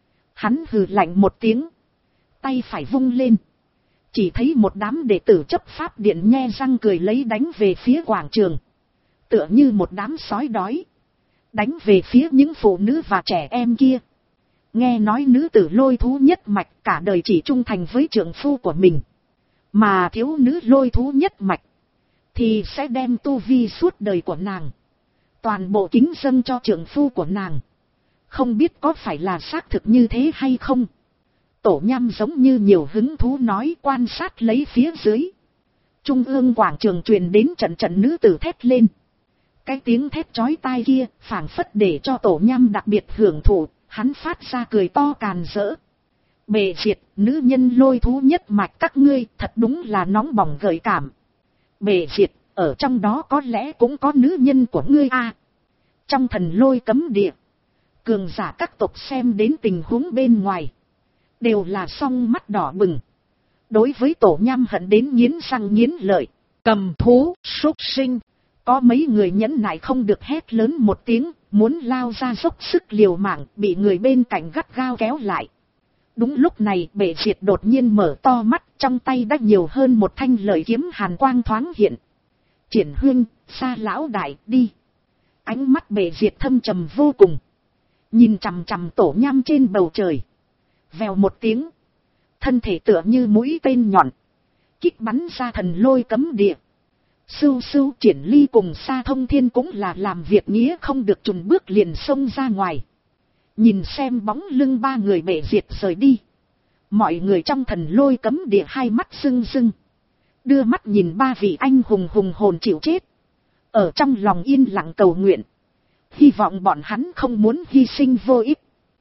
Hắn hừ lạnh một tiếng, tay phải vung lên. Chỉ thấy một đám đệ tử chấp pháp điện nhe răng cười lấy đánh về phía quảng trường, tựa như một đám sói đói, đánh về phía những phụ nữ và trẻ em kia. Nghe nói nữ tử lôi thú nhất mạch cả đời chỉ trung thành với trượng phu của mình, mà thiếu nữ lôi thú nhất mạch thì sẽ đem tu vi suốt đời của nàng toàn bộ kính dâng cho trượng phu của nàng. Không biết có phải là xác thực như thế hay không? Tổ Nham giống như nhiều hứng thú nói, quan sát lấy phía dưới. Trung ương quảng trường truyền đến trận trận nữ tử thét lên. Cái tiếng thét chói tai kia phảng phất để cho Tổ Nham đặc biệt hưởng thụ. Hắn phát ra cười to càn rỡ. Bệ Diệt, nữ nhân lôi thú nhất mạch các ngươi thật đúng là nóng bỏng gợi cảm. Bệ Diệt, ở trong đó có lẽ cũng có nữ nhân của ngươi a. À, trong thần lôi cấm địa, cường giả các tộc xem đến tình huống bên ngoài, đều là song mắt đỏ bừng. Đối với Tổ Nham hận đến nghiến răng nghiến lợi. Cầm thú, súc sinh. Có mấy người nhẫn nại không được hét lớn một tiếng, muốn lao ra dốc sức liều mạng, bị người bên cạnh gắt gao kéo lại. Đúng lúc này Bệ Diệt đột nhiên mở to mắt, trong tay đã nhiều hơn một thanh lợi kiếm hàn quang thoáng hiện. Triển Huynh, Sa lão đại, đi. Ánh mắt Bệ Diệt thâm trầm vô cùng, nhìn chằm chằm Tổ Nham trên bầu trời. Vèo một tiếng, thân thể tựa như mũi tên nhọn, kích bắn ra thần lôi cấm địa. Sưu sưu Triển Ly cùng Sa Thông Thiên cũng là làm việc nghĩa không được chùn bước liền xông ra ngoài. Nhìn xem bóng lưng ba người bể diệt rời đi. Mọi người trong thần lôi cấm địa hai mắt rưng rưng. Đưa mắt nhìn ba vị anh hùng hùng hồn chịu chết. Ở trong lòng yên lặng cầu nguyện. Hy vọng bọn hắn không muốn hy sinh vô ích.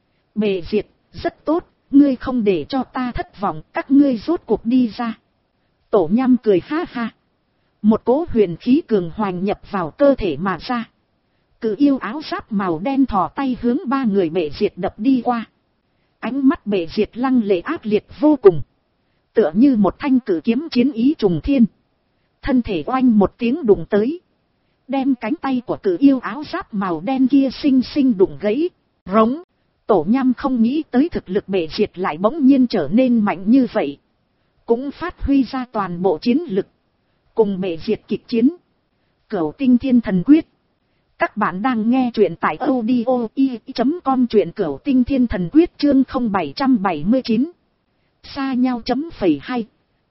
Bề diệt, rất tốt, ngươi không để cho ta thất vọng, các ngươi rốt cuộc đi ra. Tổ Nham cười ha ha. Một cỗ huyền khí cường hoành nhập vào cơ thể mà ra. Cự yêu áo giáp màu đen thò tay hướng ba người bệ diệt đập đi qua. Ánh mắt bệ diệt lăng lệ ác liệt vô cùng. Tựa như một thanh cử kiếm chiến ý trùng thiên. Thân thể oanh một tiếng đụng tới. Đem cánh tay của cự yêu áo giáp màu đen kia xinh xinh đụng gãy. Rống. Tổ Nham không nghĩ tới thực lực bệ diệt lại bỗng nhiên trở nên mạnh như vậy. Cũng phát huy ra toàn bộ chiến lực. Cùng bệ diệt kịch chiến. Cửu Tinh Thiên Thần Quyết. Các bạn đang nghe truyện tại audio i chấm com, truyện Cửu Tinh Thiên Thần Quyết chương không bảy bảy chín. Xa nhau chấm phẩy hai.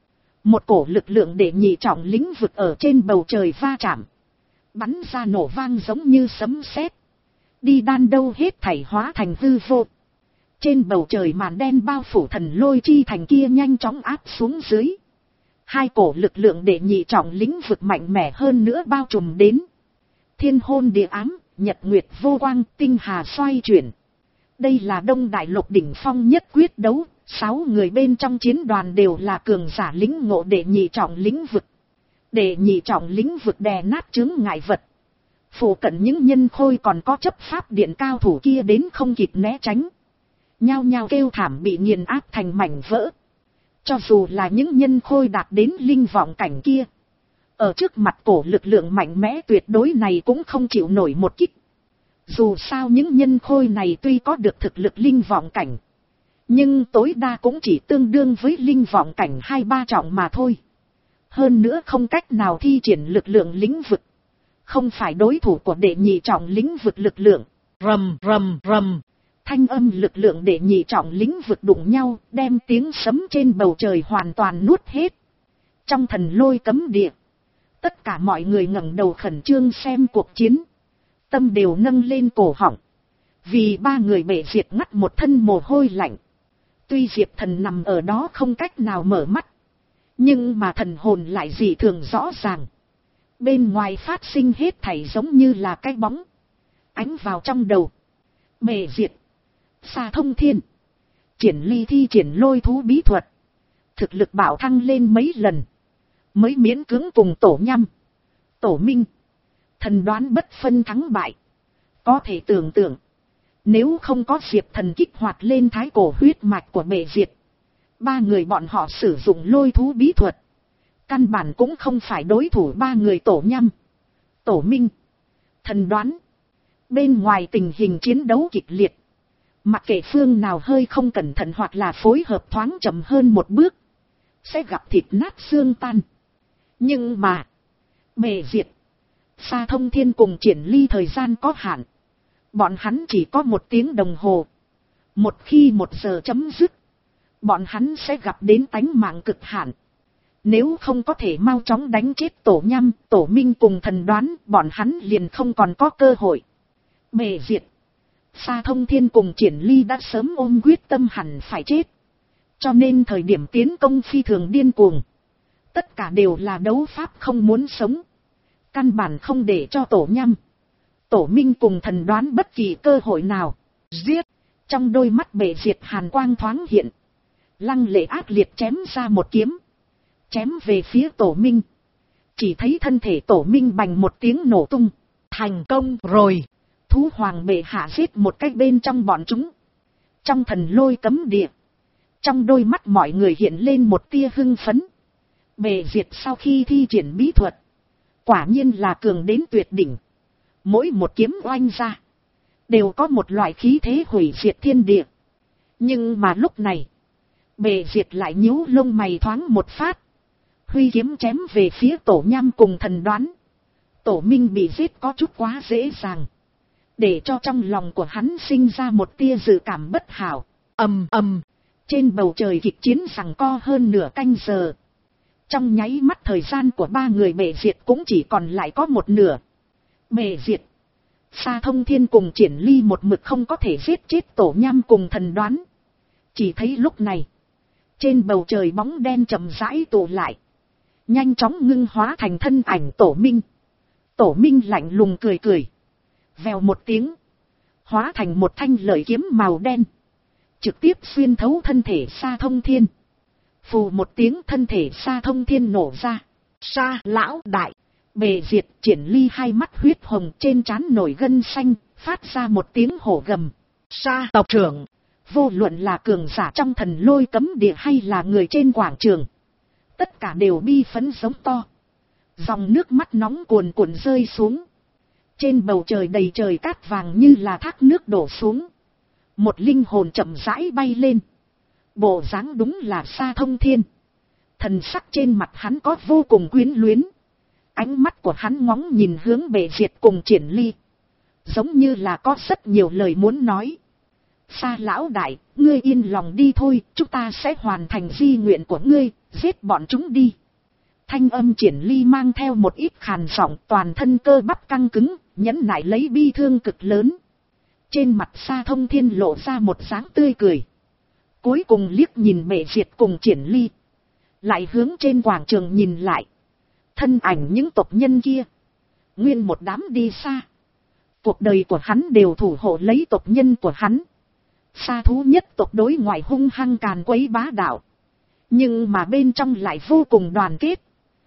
Một cổ lực lượng để nhị trọng lĩnh vực ở trên bầu trời va chạm. Bắn ra nổ vang giống như sấm sét. Đi đan đâu hết thảy hóa thành hư vô. Trên bầu trời màn đen bao phủ thần lôi chi thành kia nhanh chóng áp xuống dưới. Hai cổ lực lượng để nhị trọng lĩnh vực mạnh mẽ hơn nữa bao trùm đến. Thiên hôn địa ám, nhật nguyệt vô quang, tinh hà xoay chuyển. Đây là Đông Đại Lục đỉnh phong nhất quyết đấu, sáu người bên trong chiến đoàn đều là cường giả lĩnh ngộ để nhị trọng lĩnh vực. Để nhị trọng lĩnh vực đè nát chướng ngại vật. Phủ cận những nhân khôi còn có chấp pháp điện cao thủ kia đến không kịp né tránh. Nhao nhao kêu thảm bị nghiền áp thành mảnh vỡ. Cho dù là những nhân khôi đạt đến linh vọng cảnh kia. Ở trước mặt cổ lực lượng mạnh mẽ tuyệt đối này cũng không chịu nổi một kích. Dù sao những nhân khôi này tuy có được thực lực linh vọng cảnh. Nhưng tối đa cũng chỉ tương đương với linh vọng cảnh hai ba trọng mà thôi. Hơn nữa không cách nào thi triển lực lượng lĩnh vực. Không phải đối thủ của đệ nhị trọng lĩnh vực lực lượng. Rầm rầm rầm. Thanh âm lực lượng đệ nhị trọng lĩnh vực đụng nhau, đem tiếng sấm trên bầu trời hoàn toàn nuốt hết. Trong thần lôi cấm địa, tất cả mọi người ngẩng đầu khẩn trương xem cuộc chiến. Tâm đều nâng lên cổ họng. Vì ba người bệ diệt ngắt một thân mồ hôi lạnh. Tuy Diệp Thần nằm ở đó không cách nào mở mắt. Nhưng mà thần hồn lại dị thường rõ ràng. Bên ngoài phát sinh hết thảy giống như là cái bóng. Ánh vào trong đầu. Bệ diệt. Sa Thông Thiên. Triển Ly thi triển lôi thú bí thuật. Thực lực bảo thăng lên mấy lần. Mới miễn cưỡng cùng Tổ Nham. Tổ Minh. Thần đoán bất phân thắng bại. Có thể tưởng tượng. Nếu không có Diệp Thần kích hoạt lên thái cổ huyết mạch của bệ diệt. Ba người bọn họ sử dụng lôi thú bí thuật. Căn bản cũng không phải đối thủ ba người Tổ Nham. Tổ Minh. Thần đoán. Bên ngoài tình hình chiến đấu kịch liệt. Mặc kệ phương nào hơi không cẩn thận hoặc là phối hợp thoáng chậm hơn một bước. Sẽ gặp thịt nát xương tan. Nhưng mà. Bệ diệt. Sa Thông Thiên cùng Triển Ly thời gian có hạn. Bọn hắn chỉ có một tiếng đồng hồ. Một khi một giờ chấm dứt. Bọn hắn sẽ gặp đến tánh mạng cực hạn. Nếu không có thể mau chóng đánh chết Tổ Nham, Tổ Minh cùng thần đoán, bọn hắn liền không còn có cơ hội. Bệ diệt. Sa Thông Thiên cùng Triển Ly đã sớm ôm quyết tâm hẳn phải chết. Cho nên thời điểm tiến công phi thường điên cuồng. Tất cả đều là đấu pháp không muốn sống. Căn bản không để cho Tổ Nham, Tổ Minh cùng thần đoán bất kỳ cơ hội nào. Giết. Trong đôi mắt bệ diệt hàn quang thoáng hiện. Lăng lệ ác liệt chém ra một kiếm. Chém về phía Tổ Minh. Chỉ thấy thân thể Tổ Minh bành một tiếng nổ tung. Thành công rồi. Thú hoàng bệ hạ giết một cách bên trong bọn chúng. Trong thần lôi cấm địa. Trong đôi mắt mọi người hiện lên một tia hưng phấn. Bệ diệt sau khi thi triển bí thuật. Quả nhiên là cường đến tuyệt đỉnh. Mỗi một kiếm oanh ra. Đều có một loại khí thế hủy diệt thiên địa. Nhưng mà lúc này. Bệ diệt lại nhíu lông mày thoáng một phát. Huy kiếm chém về phía Tổ Nham cùng thần đoán. Tổ Minh bị giết có chút quá dễ dàng. Để cho trong lòng của hắn sinh ra một tia dự cảm bất hảo. Ầm ầm. Trên bầu trời kịch chiến giằng co hơn nửa canh giờ. Trong nháy mắt thời gian của ba người bệ diệt cũng chỉ còn lại có một nửa. Bệ diệt, Sa Thông Thiên cùng Triển Ly một mực không có thể giết chết Tổ Nham cùng Thần Đoán. Chỉ thấy lúc này, trên bầu trời bóng đen chậm rãi tụ lại, nhanh chóng ngưng hóa thành thân ảnh Tổ Minh. Tổ Minh lạnh lùng cười cười, vèo một tiếng, hóa thành một thanh lợi kiếm màu đen, trực tiếp xuyên thấu thân thể Sa Thông Thiên. Phù một tiếng, thân thể Sa Thông Thiên nổ ra. Sa lão đại, bệ diệt, Triển Ly hai mắt huyết hồng, trên trán nổi gân xanh, phát ra một tiếng hổ gầm. Sa tộc trưởng, vô luận là cường giả trong thần lôi cấm địa hay là người trên quảng trường, tất cả đều bi phấn giống to. Dòng nước mắt nóng cuồn cuộn rơi xuống. Trên bầu trời đầy trời cát vàng như là thác nước đổ xuống. Một linh hồn chậm rãi bay lên. Bộ dáng đúng là Sa Thông Thiên. Thần sắc trên mặt hắn có vô cùng quyến luyến. Ánh mắt của hắn ngóng nhìn hướng bệ diệt cùng Triển Ly, giống như là có rất nhiều lời muốn nói. Sa lão đại, ngươi yên lòng đi thôi, chúng ta sẽ hoàn thành di nguyện của ngươi, giết bọn chúng đi. Thanh âm Triển Ly mang theo một ít khàn giọng, toàn thân cơ bắp căng cứng, nhẫn nại lấy bi thương cực lớn. Trên mặt Sa Thông Thiên lộ ra một dáng tươi cười. Cuối cùng liếc nhìn bệ diệt cùng Triển Ly, lại hướng trên quảng trường nhìn lại. Thân ảnh những tộc nhân kia, nguyên một đám đi xa. Cuộc đời của hắn đều thủ hộ lấy tộc nhân của hắn. Sa thú nhất tộc đối ngoại hung hăng càn quấy bá đạo, nhưng mà bên trong lại vô cùng đoàn kết.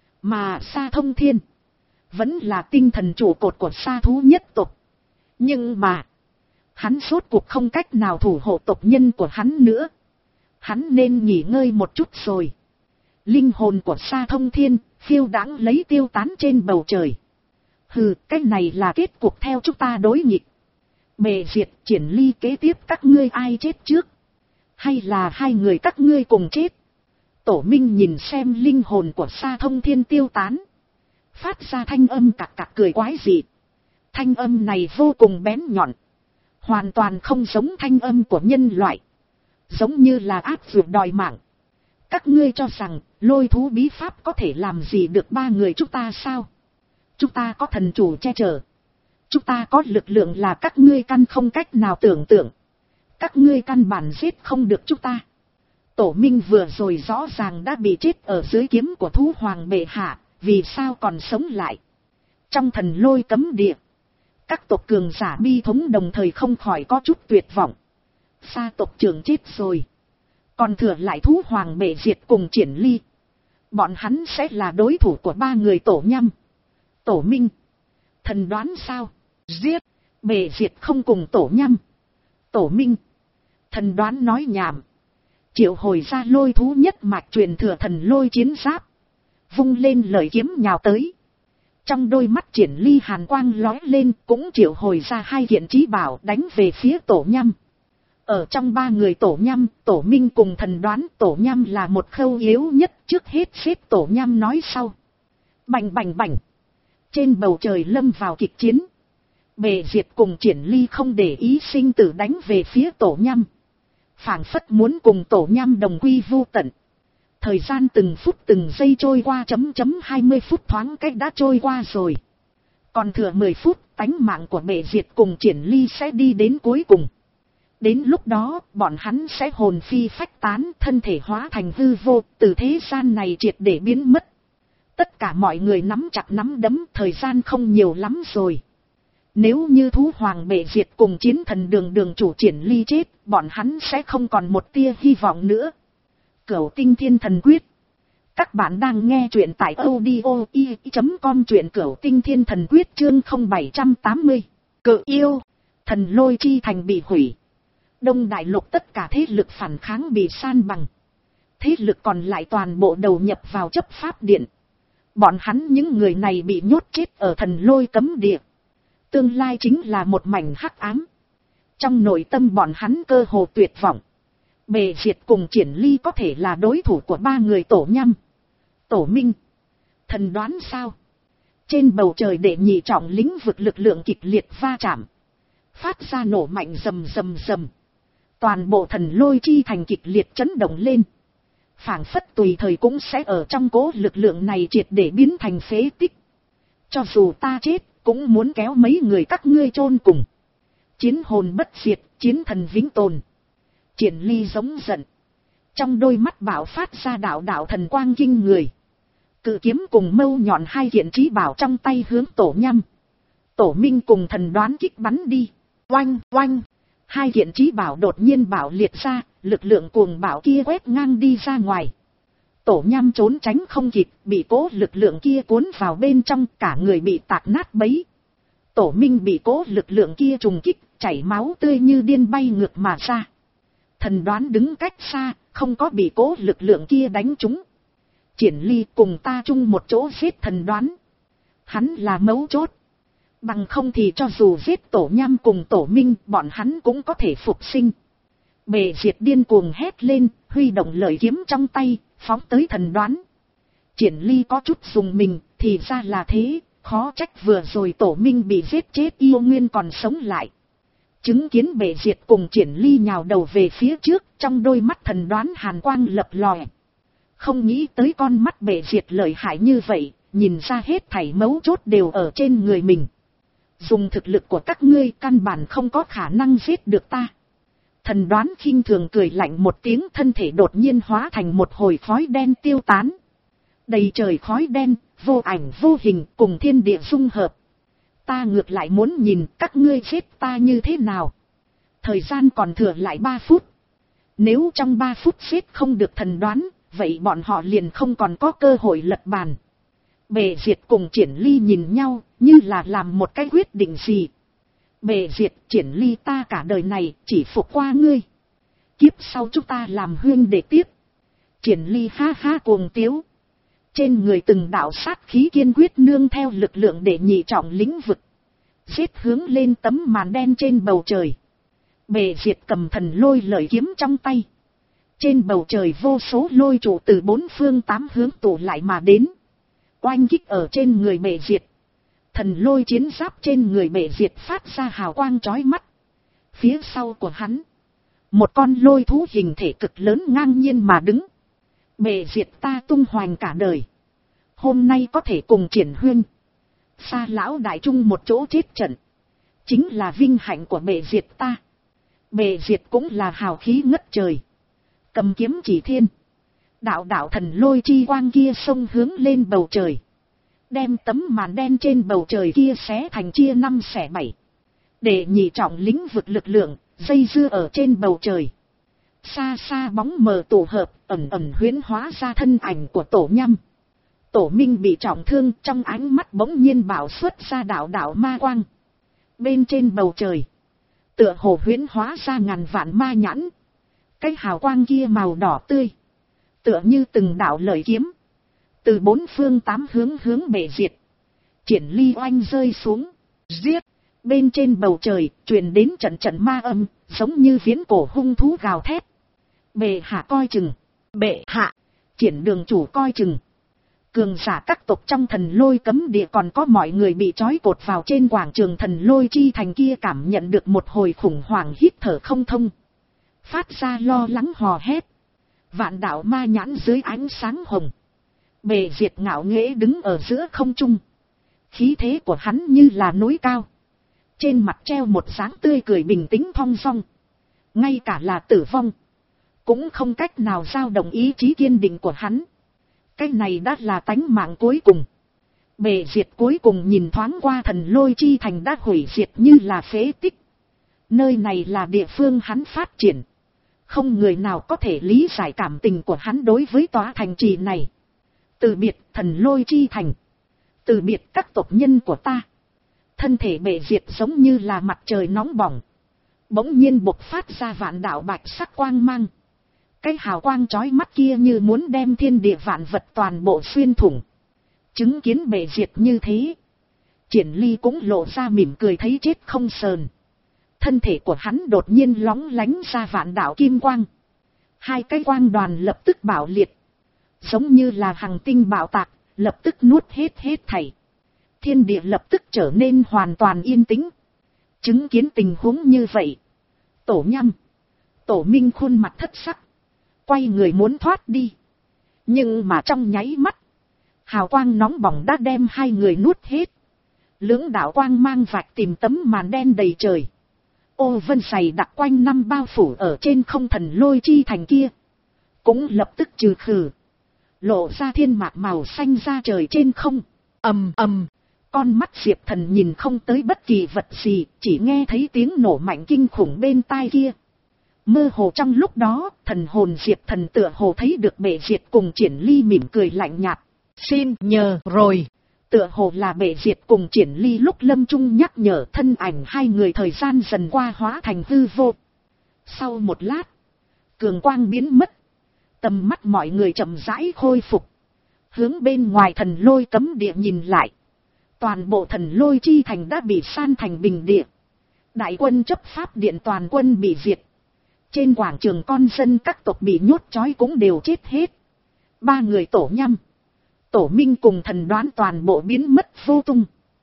Mà Sa Thông Thiên vẫn là tinh thần trụ cột của sa thú nhất tộc. Nhưng mà hắn rốt cuộc không cách nào thủ hộ tộc nhân của hắn nữa. Hắn nên nghỉ ngơi một chút rồi. Linh hồn của Sa Thông Thiên phiêu đãng lấy tiêu tán trên bầu trời. Hừ, cái này là kết cục theo chúng ta đối nghịch. Bệ diệt, Triển Ly, kế tiếp các ngươi ai chết trước? Hay là hai người các ngươi cùng chết? Tổ Minh nhìn xem linh hồn của Sa Thông Thiên tiêu tán, phát ra thanh âm cặc cặc cười quái dị. Thanh âm này vô cùng bén nhọn, hoàn toàn không giống thanh âm của nhân loại, giống như là áp dụng đòi mạng. Các ngươi cho rằng lôi thú bí pháp có thể làm gì được ba người chúng ta sao? Chúng ta có thần chủ che chở, chúng ta có lực lượng là các ngươi căn không cách nào tưởng tượng. Các ngươi căn bản giết không được chúng ta. Tổ Minh vừa rồi rõ ràng đã bị chết ở dưới kiếm của thú hoàng bệ hạ, vì sao còn sống lại? Trong thần lôi cấm địa, các tộc cường giả bi thống đồng thời không khỏi có chút tuyệt vọng. Sa tộc trưởng chết rồi, còn thừa lại thú hoàng bệ diệt cùng Triển Ly. Bọn hắn sẽ là đối thủ của ba người Tổ Nhăm, Tổ Minh, Thần Đoán sao? Giết! Bệ diệt không cùng Tổ Nhăm, Tổ Minh, Thần Đoán nói nhảm. Triệu hồi ra lôi thú nhất mạch truyền thừa thần lôi chiến giáp, vung lên lợi kiếm nhào tới. Trong đôi mắt Triển Ly hàn quang lóe lên, cũng triệu hồi ra hai kiện chí bảo đánh về phía Tổ Nhăm. Ở trong ba người Tổ Nhăm, Tổ Minh cùng Thần Đoán, Tổ Nhăm là một khâu yếu nhất, trước hết xếp Tổ Nhăm nói sau. Bành bành bành. Trên bầu trời lâm vào kịch chiến. Bệ diệt cùng Triển Ly không để ý sinh tử đánh về phía Tổ Nhăm, phảng phất muốn cùng Tổ Nhăm đồng quy vu tận. Thời gian từng phút từng giây trôi qua, chấm chấm hai mươi phút thoáng cách đã trôi qua rồi. Còn thừa mười phút, tánh mạng của bệ diệt cùng Triển Ly sẽ đi đến cuối cùng. Đến lúc đó, bọn hắn sẽ hồn phi phách tán, thân thể hóa thành hư vô, từ thế gian này triệt để biến mất. Tất cả mọi người nắm chặt nắm đấm, thời gian không nhiều lắm rồi. Nếu như thú hoàng bệ diệt cùng chiến thần đường đường chủ Triển Ly chết, bọn hắn sẽ không còn một tia hy vọng nữa. Cửu Tinh Thiên Thần Quyết. Các bạn đang nghe truyện tại audio i chấm com, truyện Cửu Tinh Thiên Thần Quyết chương không bảy tám mươi. Cự yêu, thần lôi chi thành bị hủy. Đông đại lục tất cả thế lực phản kháng bị san bằng. Thế lực còn lại toàn bộ đầu nhập vào chấp pháp điện. Bọn hắn những người này bị nhốt chết ở thần lôi cấm địa. Tương lai chính là một mảnh hắc ám. Trong nội tâm bọn hắn cơ hồ tuyệt vọng. Bệ diệt cùng Triển Ly có thể là đối thủ của ba người Tổ Nhăm, Tổ Minh, Thần Đoán sao? Trên bầu trời đệ nhị trọng lĩnh vực lực lượng kịch liệt va chạm, phát ra nổ mạnh rầm rầm rầm. Toàn bộ thần lôi chi thành kịch liệt chấn động lên. phảng phất tùy thời cũng sẽ ở trong cỗ lực lượng này triệt để biến thành phế tích. Cho dù ta chết, cũng muốn kéo mấy người các ngươi chôn cùng. Chiến hồn bất diệt, chiến thần vĩnh tồn. Triển Ly giống giận. Trong đôi mắt bạo phát ra đạo đạo thần quang kinh người. Cự kiếm cùng mâu nhọn hai kiện trí bảo trong tay hướng Tổ Nhăm, Tổ Minh cùng thần đoán kích bắn đi. Oanh, oanh. Hai kiện trí bảo đột nhiên bạo liệt ra, lực lượng cuồng bạo kia quét ngang đi ra ngoài. Tổ Nhăm trốn tránh không kịp, bị cố lực lượng kia cuốn vào bên trong, cả người bị tạc nát bấy. Tổ Minh bị cố lực lượng kia trùng kích, chảy máu tươi như điên bay ngược mà ra. Thần đoán đứng cách xa, không có bị cố lực lượng kia đánh trúng. Triển Ly cùng ta chung một chỗ giết thần đoán. Hắn là mấu chốt. Bằng không thì cho dù giết Tổ Nham cùng Tổ Minh, bọn hắn cũng có thể phục sinh. Bệ diệt điên cuồng hét lên, huy động lợi kiếm trong tay, phóng tới thần đoán. Triển Ly có chút dùng mình, thì ra là thế, khó trách vừa rồi Tổ Minh bị giết chết yêu nguyên còn sống lại. Chứng kiến bệ diệt cùng Triển Ly nhào đầu về phía trước, trong đôi mắt thần đoán hàn quang lập lòe. Không nghĩ tới con mắt bệ diệt lợi hại như vậy, nhìn ra hết thảy mấu chốt đều ở trên người mình. Dùng thực lực của các ngươi căn bản không có khả năng giết được ta. Thần đoán khinh thường cười lạnh một tiếng, thân thể đột nhiên hóa thành một hồi khói đen tiêu tán. Đầy trời khói đen, vô ảnh vô hình cùng thiên địa dung hợp. Ta ngược lại muốn nhìn các ngươi giết ta như thế nào. Thời gian còn thừa lại ba phút. Nếu trong ba phút giết không được thần đoán, vậy bọn họ liền không còn có cơ hội lật bàn. Bệ diệt cùng Triển Ly nhìn nhau, như là làm một cái quyết định gì. Bệ diệt, Triển Ly, ta cả đời này chỉ phục qua ngươi. Kiếp sau chúng ta làm huynh đệ tiếp. Triển Ly ha ha cuồng tiếu. Trên người từng đạo sát khí kiên quyết nương theo lực lượng để nhị trọng lĩnh vực. Giết hướng lên tấm màn đen trên bầu trời. Bệ diệt cầm thần lôi lợi kiếm trong tay. Trên bầu trời vô số lôi trụ từ bốn phương tám hướng tụ lại mà đến. Oanh kích ở trên người bệ diệt. Thần lôi chiến giáp trên người bệ diệt phát ra hào quang chói mắt. Phía sau của hắn, một con lôi thú hình thể cực lớn ngang nhiên mà đứng. Bệ diệt, ta tung hoành cả đời. Hôm nay có thể cùng Triển huynh, Sa lão đại chung một chỗ chết trận. Chính là vinh hạnh của bệ diệt ta. Bệ diệt cũng là hào khí ngất trời. Cầm kiếm chỉ thiên. Đạo đạo thần lôi chi quang kia xông hướng lên bầu trời. Đem tấm màn đen trên bầu trời kia xé thành chia năm xẻ bảy. Để nhị trọng lĩnh vực lực lượng, dây dưa ở trên bầu trời. Xa xa bóng mờ tổ hợp, ẩn ẩn huyễn hóa ra thân ảnh của Tổ Nhăm. Tổ Minh bị trọng thương, trong ánh mắt bỗng nhiên bạo xuất ra đạo đạo ma quang. Bên trên bầu trời, tựa hồ huyễn hóa ra ngàn vạn ma nhãn. Cái hào quang kia màu đỏ tươi, tựa như từng đạo lợi kiếm. Từ bốn phương tám hướng hướng bệ diệt. Triển Ly oanh rơi xuống, giết. Bên trên bầu trời, truyền đến trận trận ma âm, giống như viễn cổ hung thú gào thét. Bệ hạ coi chừng, bệ hạ, Triển đường chủ coi chừng. Cường giả các tộc trong thần lôi cấm địa còn có mọi người bị trói cột vào trên quảng trường thần lôi chi thành kia cảm nhận được một hồi khủng hoảng hít thở không thông. Phát ra lo lắng hò hét. Vạn đạo ma nhãn dưới ánh sáng hồng. Bệ diệt ngạo nghễ đứng ở giữa không trung. Khí thế của hắn như là núi cao. Trên mặt treo một dáng tươi cười bình tĩnh thong dong. Ngay cả là tử vong, cũng không cách nào dao động ý chí kiên định của hắn. Cái này đã là tánh mạng cuối cùng. Bệ diệt cuối cùng nhìn thoáng qua thần lôi chi thành đã hủy diệt như là phế tích. Nơi này là địa phương hắn phát triển. Không người nào có thể lý giải cảm tình của hắn đối với tòa thành trì này. Từ biệt thần lôi chi thành. Từ biệt các tộc nhân của ta. Thân thể bệ diệt giống như là mặt trời nóng bỏng. Bỗng nhiên bộc phát ra vạn đạo bạch sắc quang mang. Cái hào quang chói mắt kia như muốn đem thiên địa vạn vật toàn bộ xuyên thủng. Chứng kiến bệ diệt như thế, Triển Ly cũng lộ ra mỉm cười thấy chết không sờn. Thân thể của hắn đột nhiên lóng lánh ra vạn đạo kim quang. Hai cái quang đoàn lập tức bạo liệt. Giống như là hằng tinh bạo tạc, lập tức nuốt hết hết thảy. Thiên địa lập tức trở nên hoàn toàn yên tĩnh. Chứng kiến tình huống như vậy, Tổ Nhăm, Tổ Minh khuôn mặt thất sắc. Quay người muốn thoát đi. Nhưng mà trong nháy mắt, hào quang nóng bỏng đã đem hai người nuốt hết. Lưỡng đạo quang mang vạch tìm tấm màn đen đầy trời. Ô vân dày đặc quanh năm bao phủ ở trên không thần lôi chi thành kia. Cũng lập tức trừ khử. Lộ ra thiên mạc màu xanh ra trời trên không. Ầm ầm. Con mắt Diệp Thần nhìn không tới bất kỳ vật gì. Chỉ nghe thấy tiếng nổ mạnh kinh khủng bên tai kia. Mơ hồ trong lúc đó, thần hồn Diệp Thần tựa hồ thấy được Bệ Diệt cùng Triển Ly mỉm cười lạnh nhạt. Xin nhờ rồi. Tựa hồ là Bệ Diệt cùng Triển Ly lúc lâm chung nhắc nhở, thân ảnh hai người thời gian dần qua hóa thành hư vô. Sau một lát, cường quang biến mất. Tầm mắt mọi người chậm rãi khôi phục. Hướng bên ngoài thần lôi cấm địa nhìn lại. Toàn bộ thần lôi chi thành đã bị san thành bình địa. Đại quân chấp pháp điện toàn quân bị diệt. Trên quảng trường con dân các tộc bị nhốt trói cũng đều chết hết. Ba người tổ nhăm, tổ minh cùng thần đoán toàn bộ biến mất vô tung.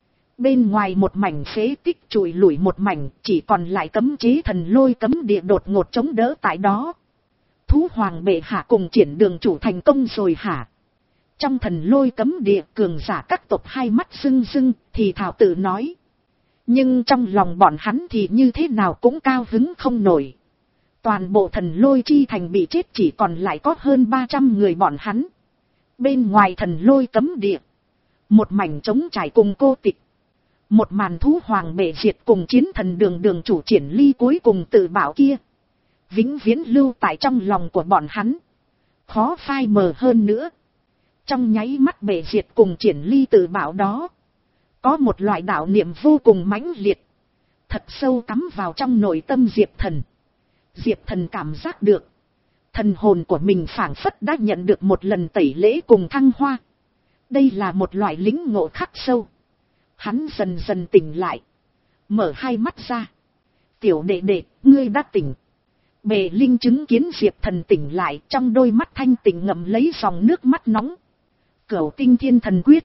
Bên ngoài một mảnh phế tích trụi lủi một mảnh, chỉ còn lại cấm chế thần lôi cấm địa đột ngột chống đỡ tại đó. Thú hoàng bệ hạ cùng Triển đường chủ thành công rồi hả? Trong thần lôi cấm địa, cường giả các tộc hai mắt rưng rưng thì thảo tự nói. Nhưng trong lòng bọn hắn thì như thế nào cũng cao hứng không nổi. Toàn bộ thần lôi chi thành bị chết, chỉ còn lại có hơn ba trăm người bọn hắn. Bên ngoài thần lôi cấm địa, một mảnh trống trải cùng cô tịch. Một màn thú hoàng bệ diệt cùng chiến thần đường đường chủ Triển Ly cuối cùng tự bảo kia, vĩnh viễn lưu tại trong lòng của bọn hắn. Khó phai mờ hơn nữa. Trong nháy mắt bệ diệt cùng Triển Ly tự bảo đó, có một loại đạo niệm vô cùng mãnh liệt, thật sâu cắm vào trong nội tâm Diệp Thần. Diệp Thần cảm giác được, thần hồn của mình phảng phất đã nhận được một lần tẩy lễ cùng thăng hoa. Đây là một loại lĩnh ngộ khắc sâu. Hắn dần dần tỉnh lại, mở hai mắt ra. Tiểu đệ đệ, ngươi đã tỉnh. Bệ Linh chứng kiến Diệp Thần tỉnh lại, trong đôi mắt thanh tỉnh ngậm lấy dòng nước mắt nóng. Cửu Tinh Thiên Thần Quyết.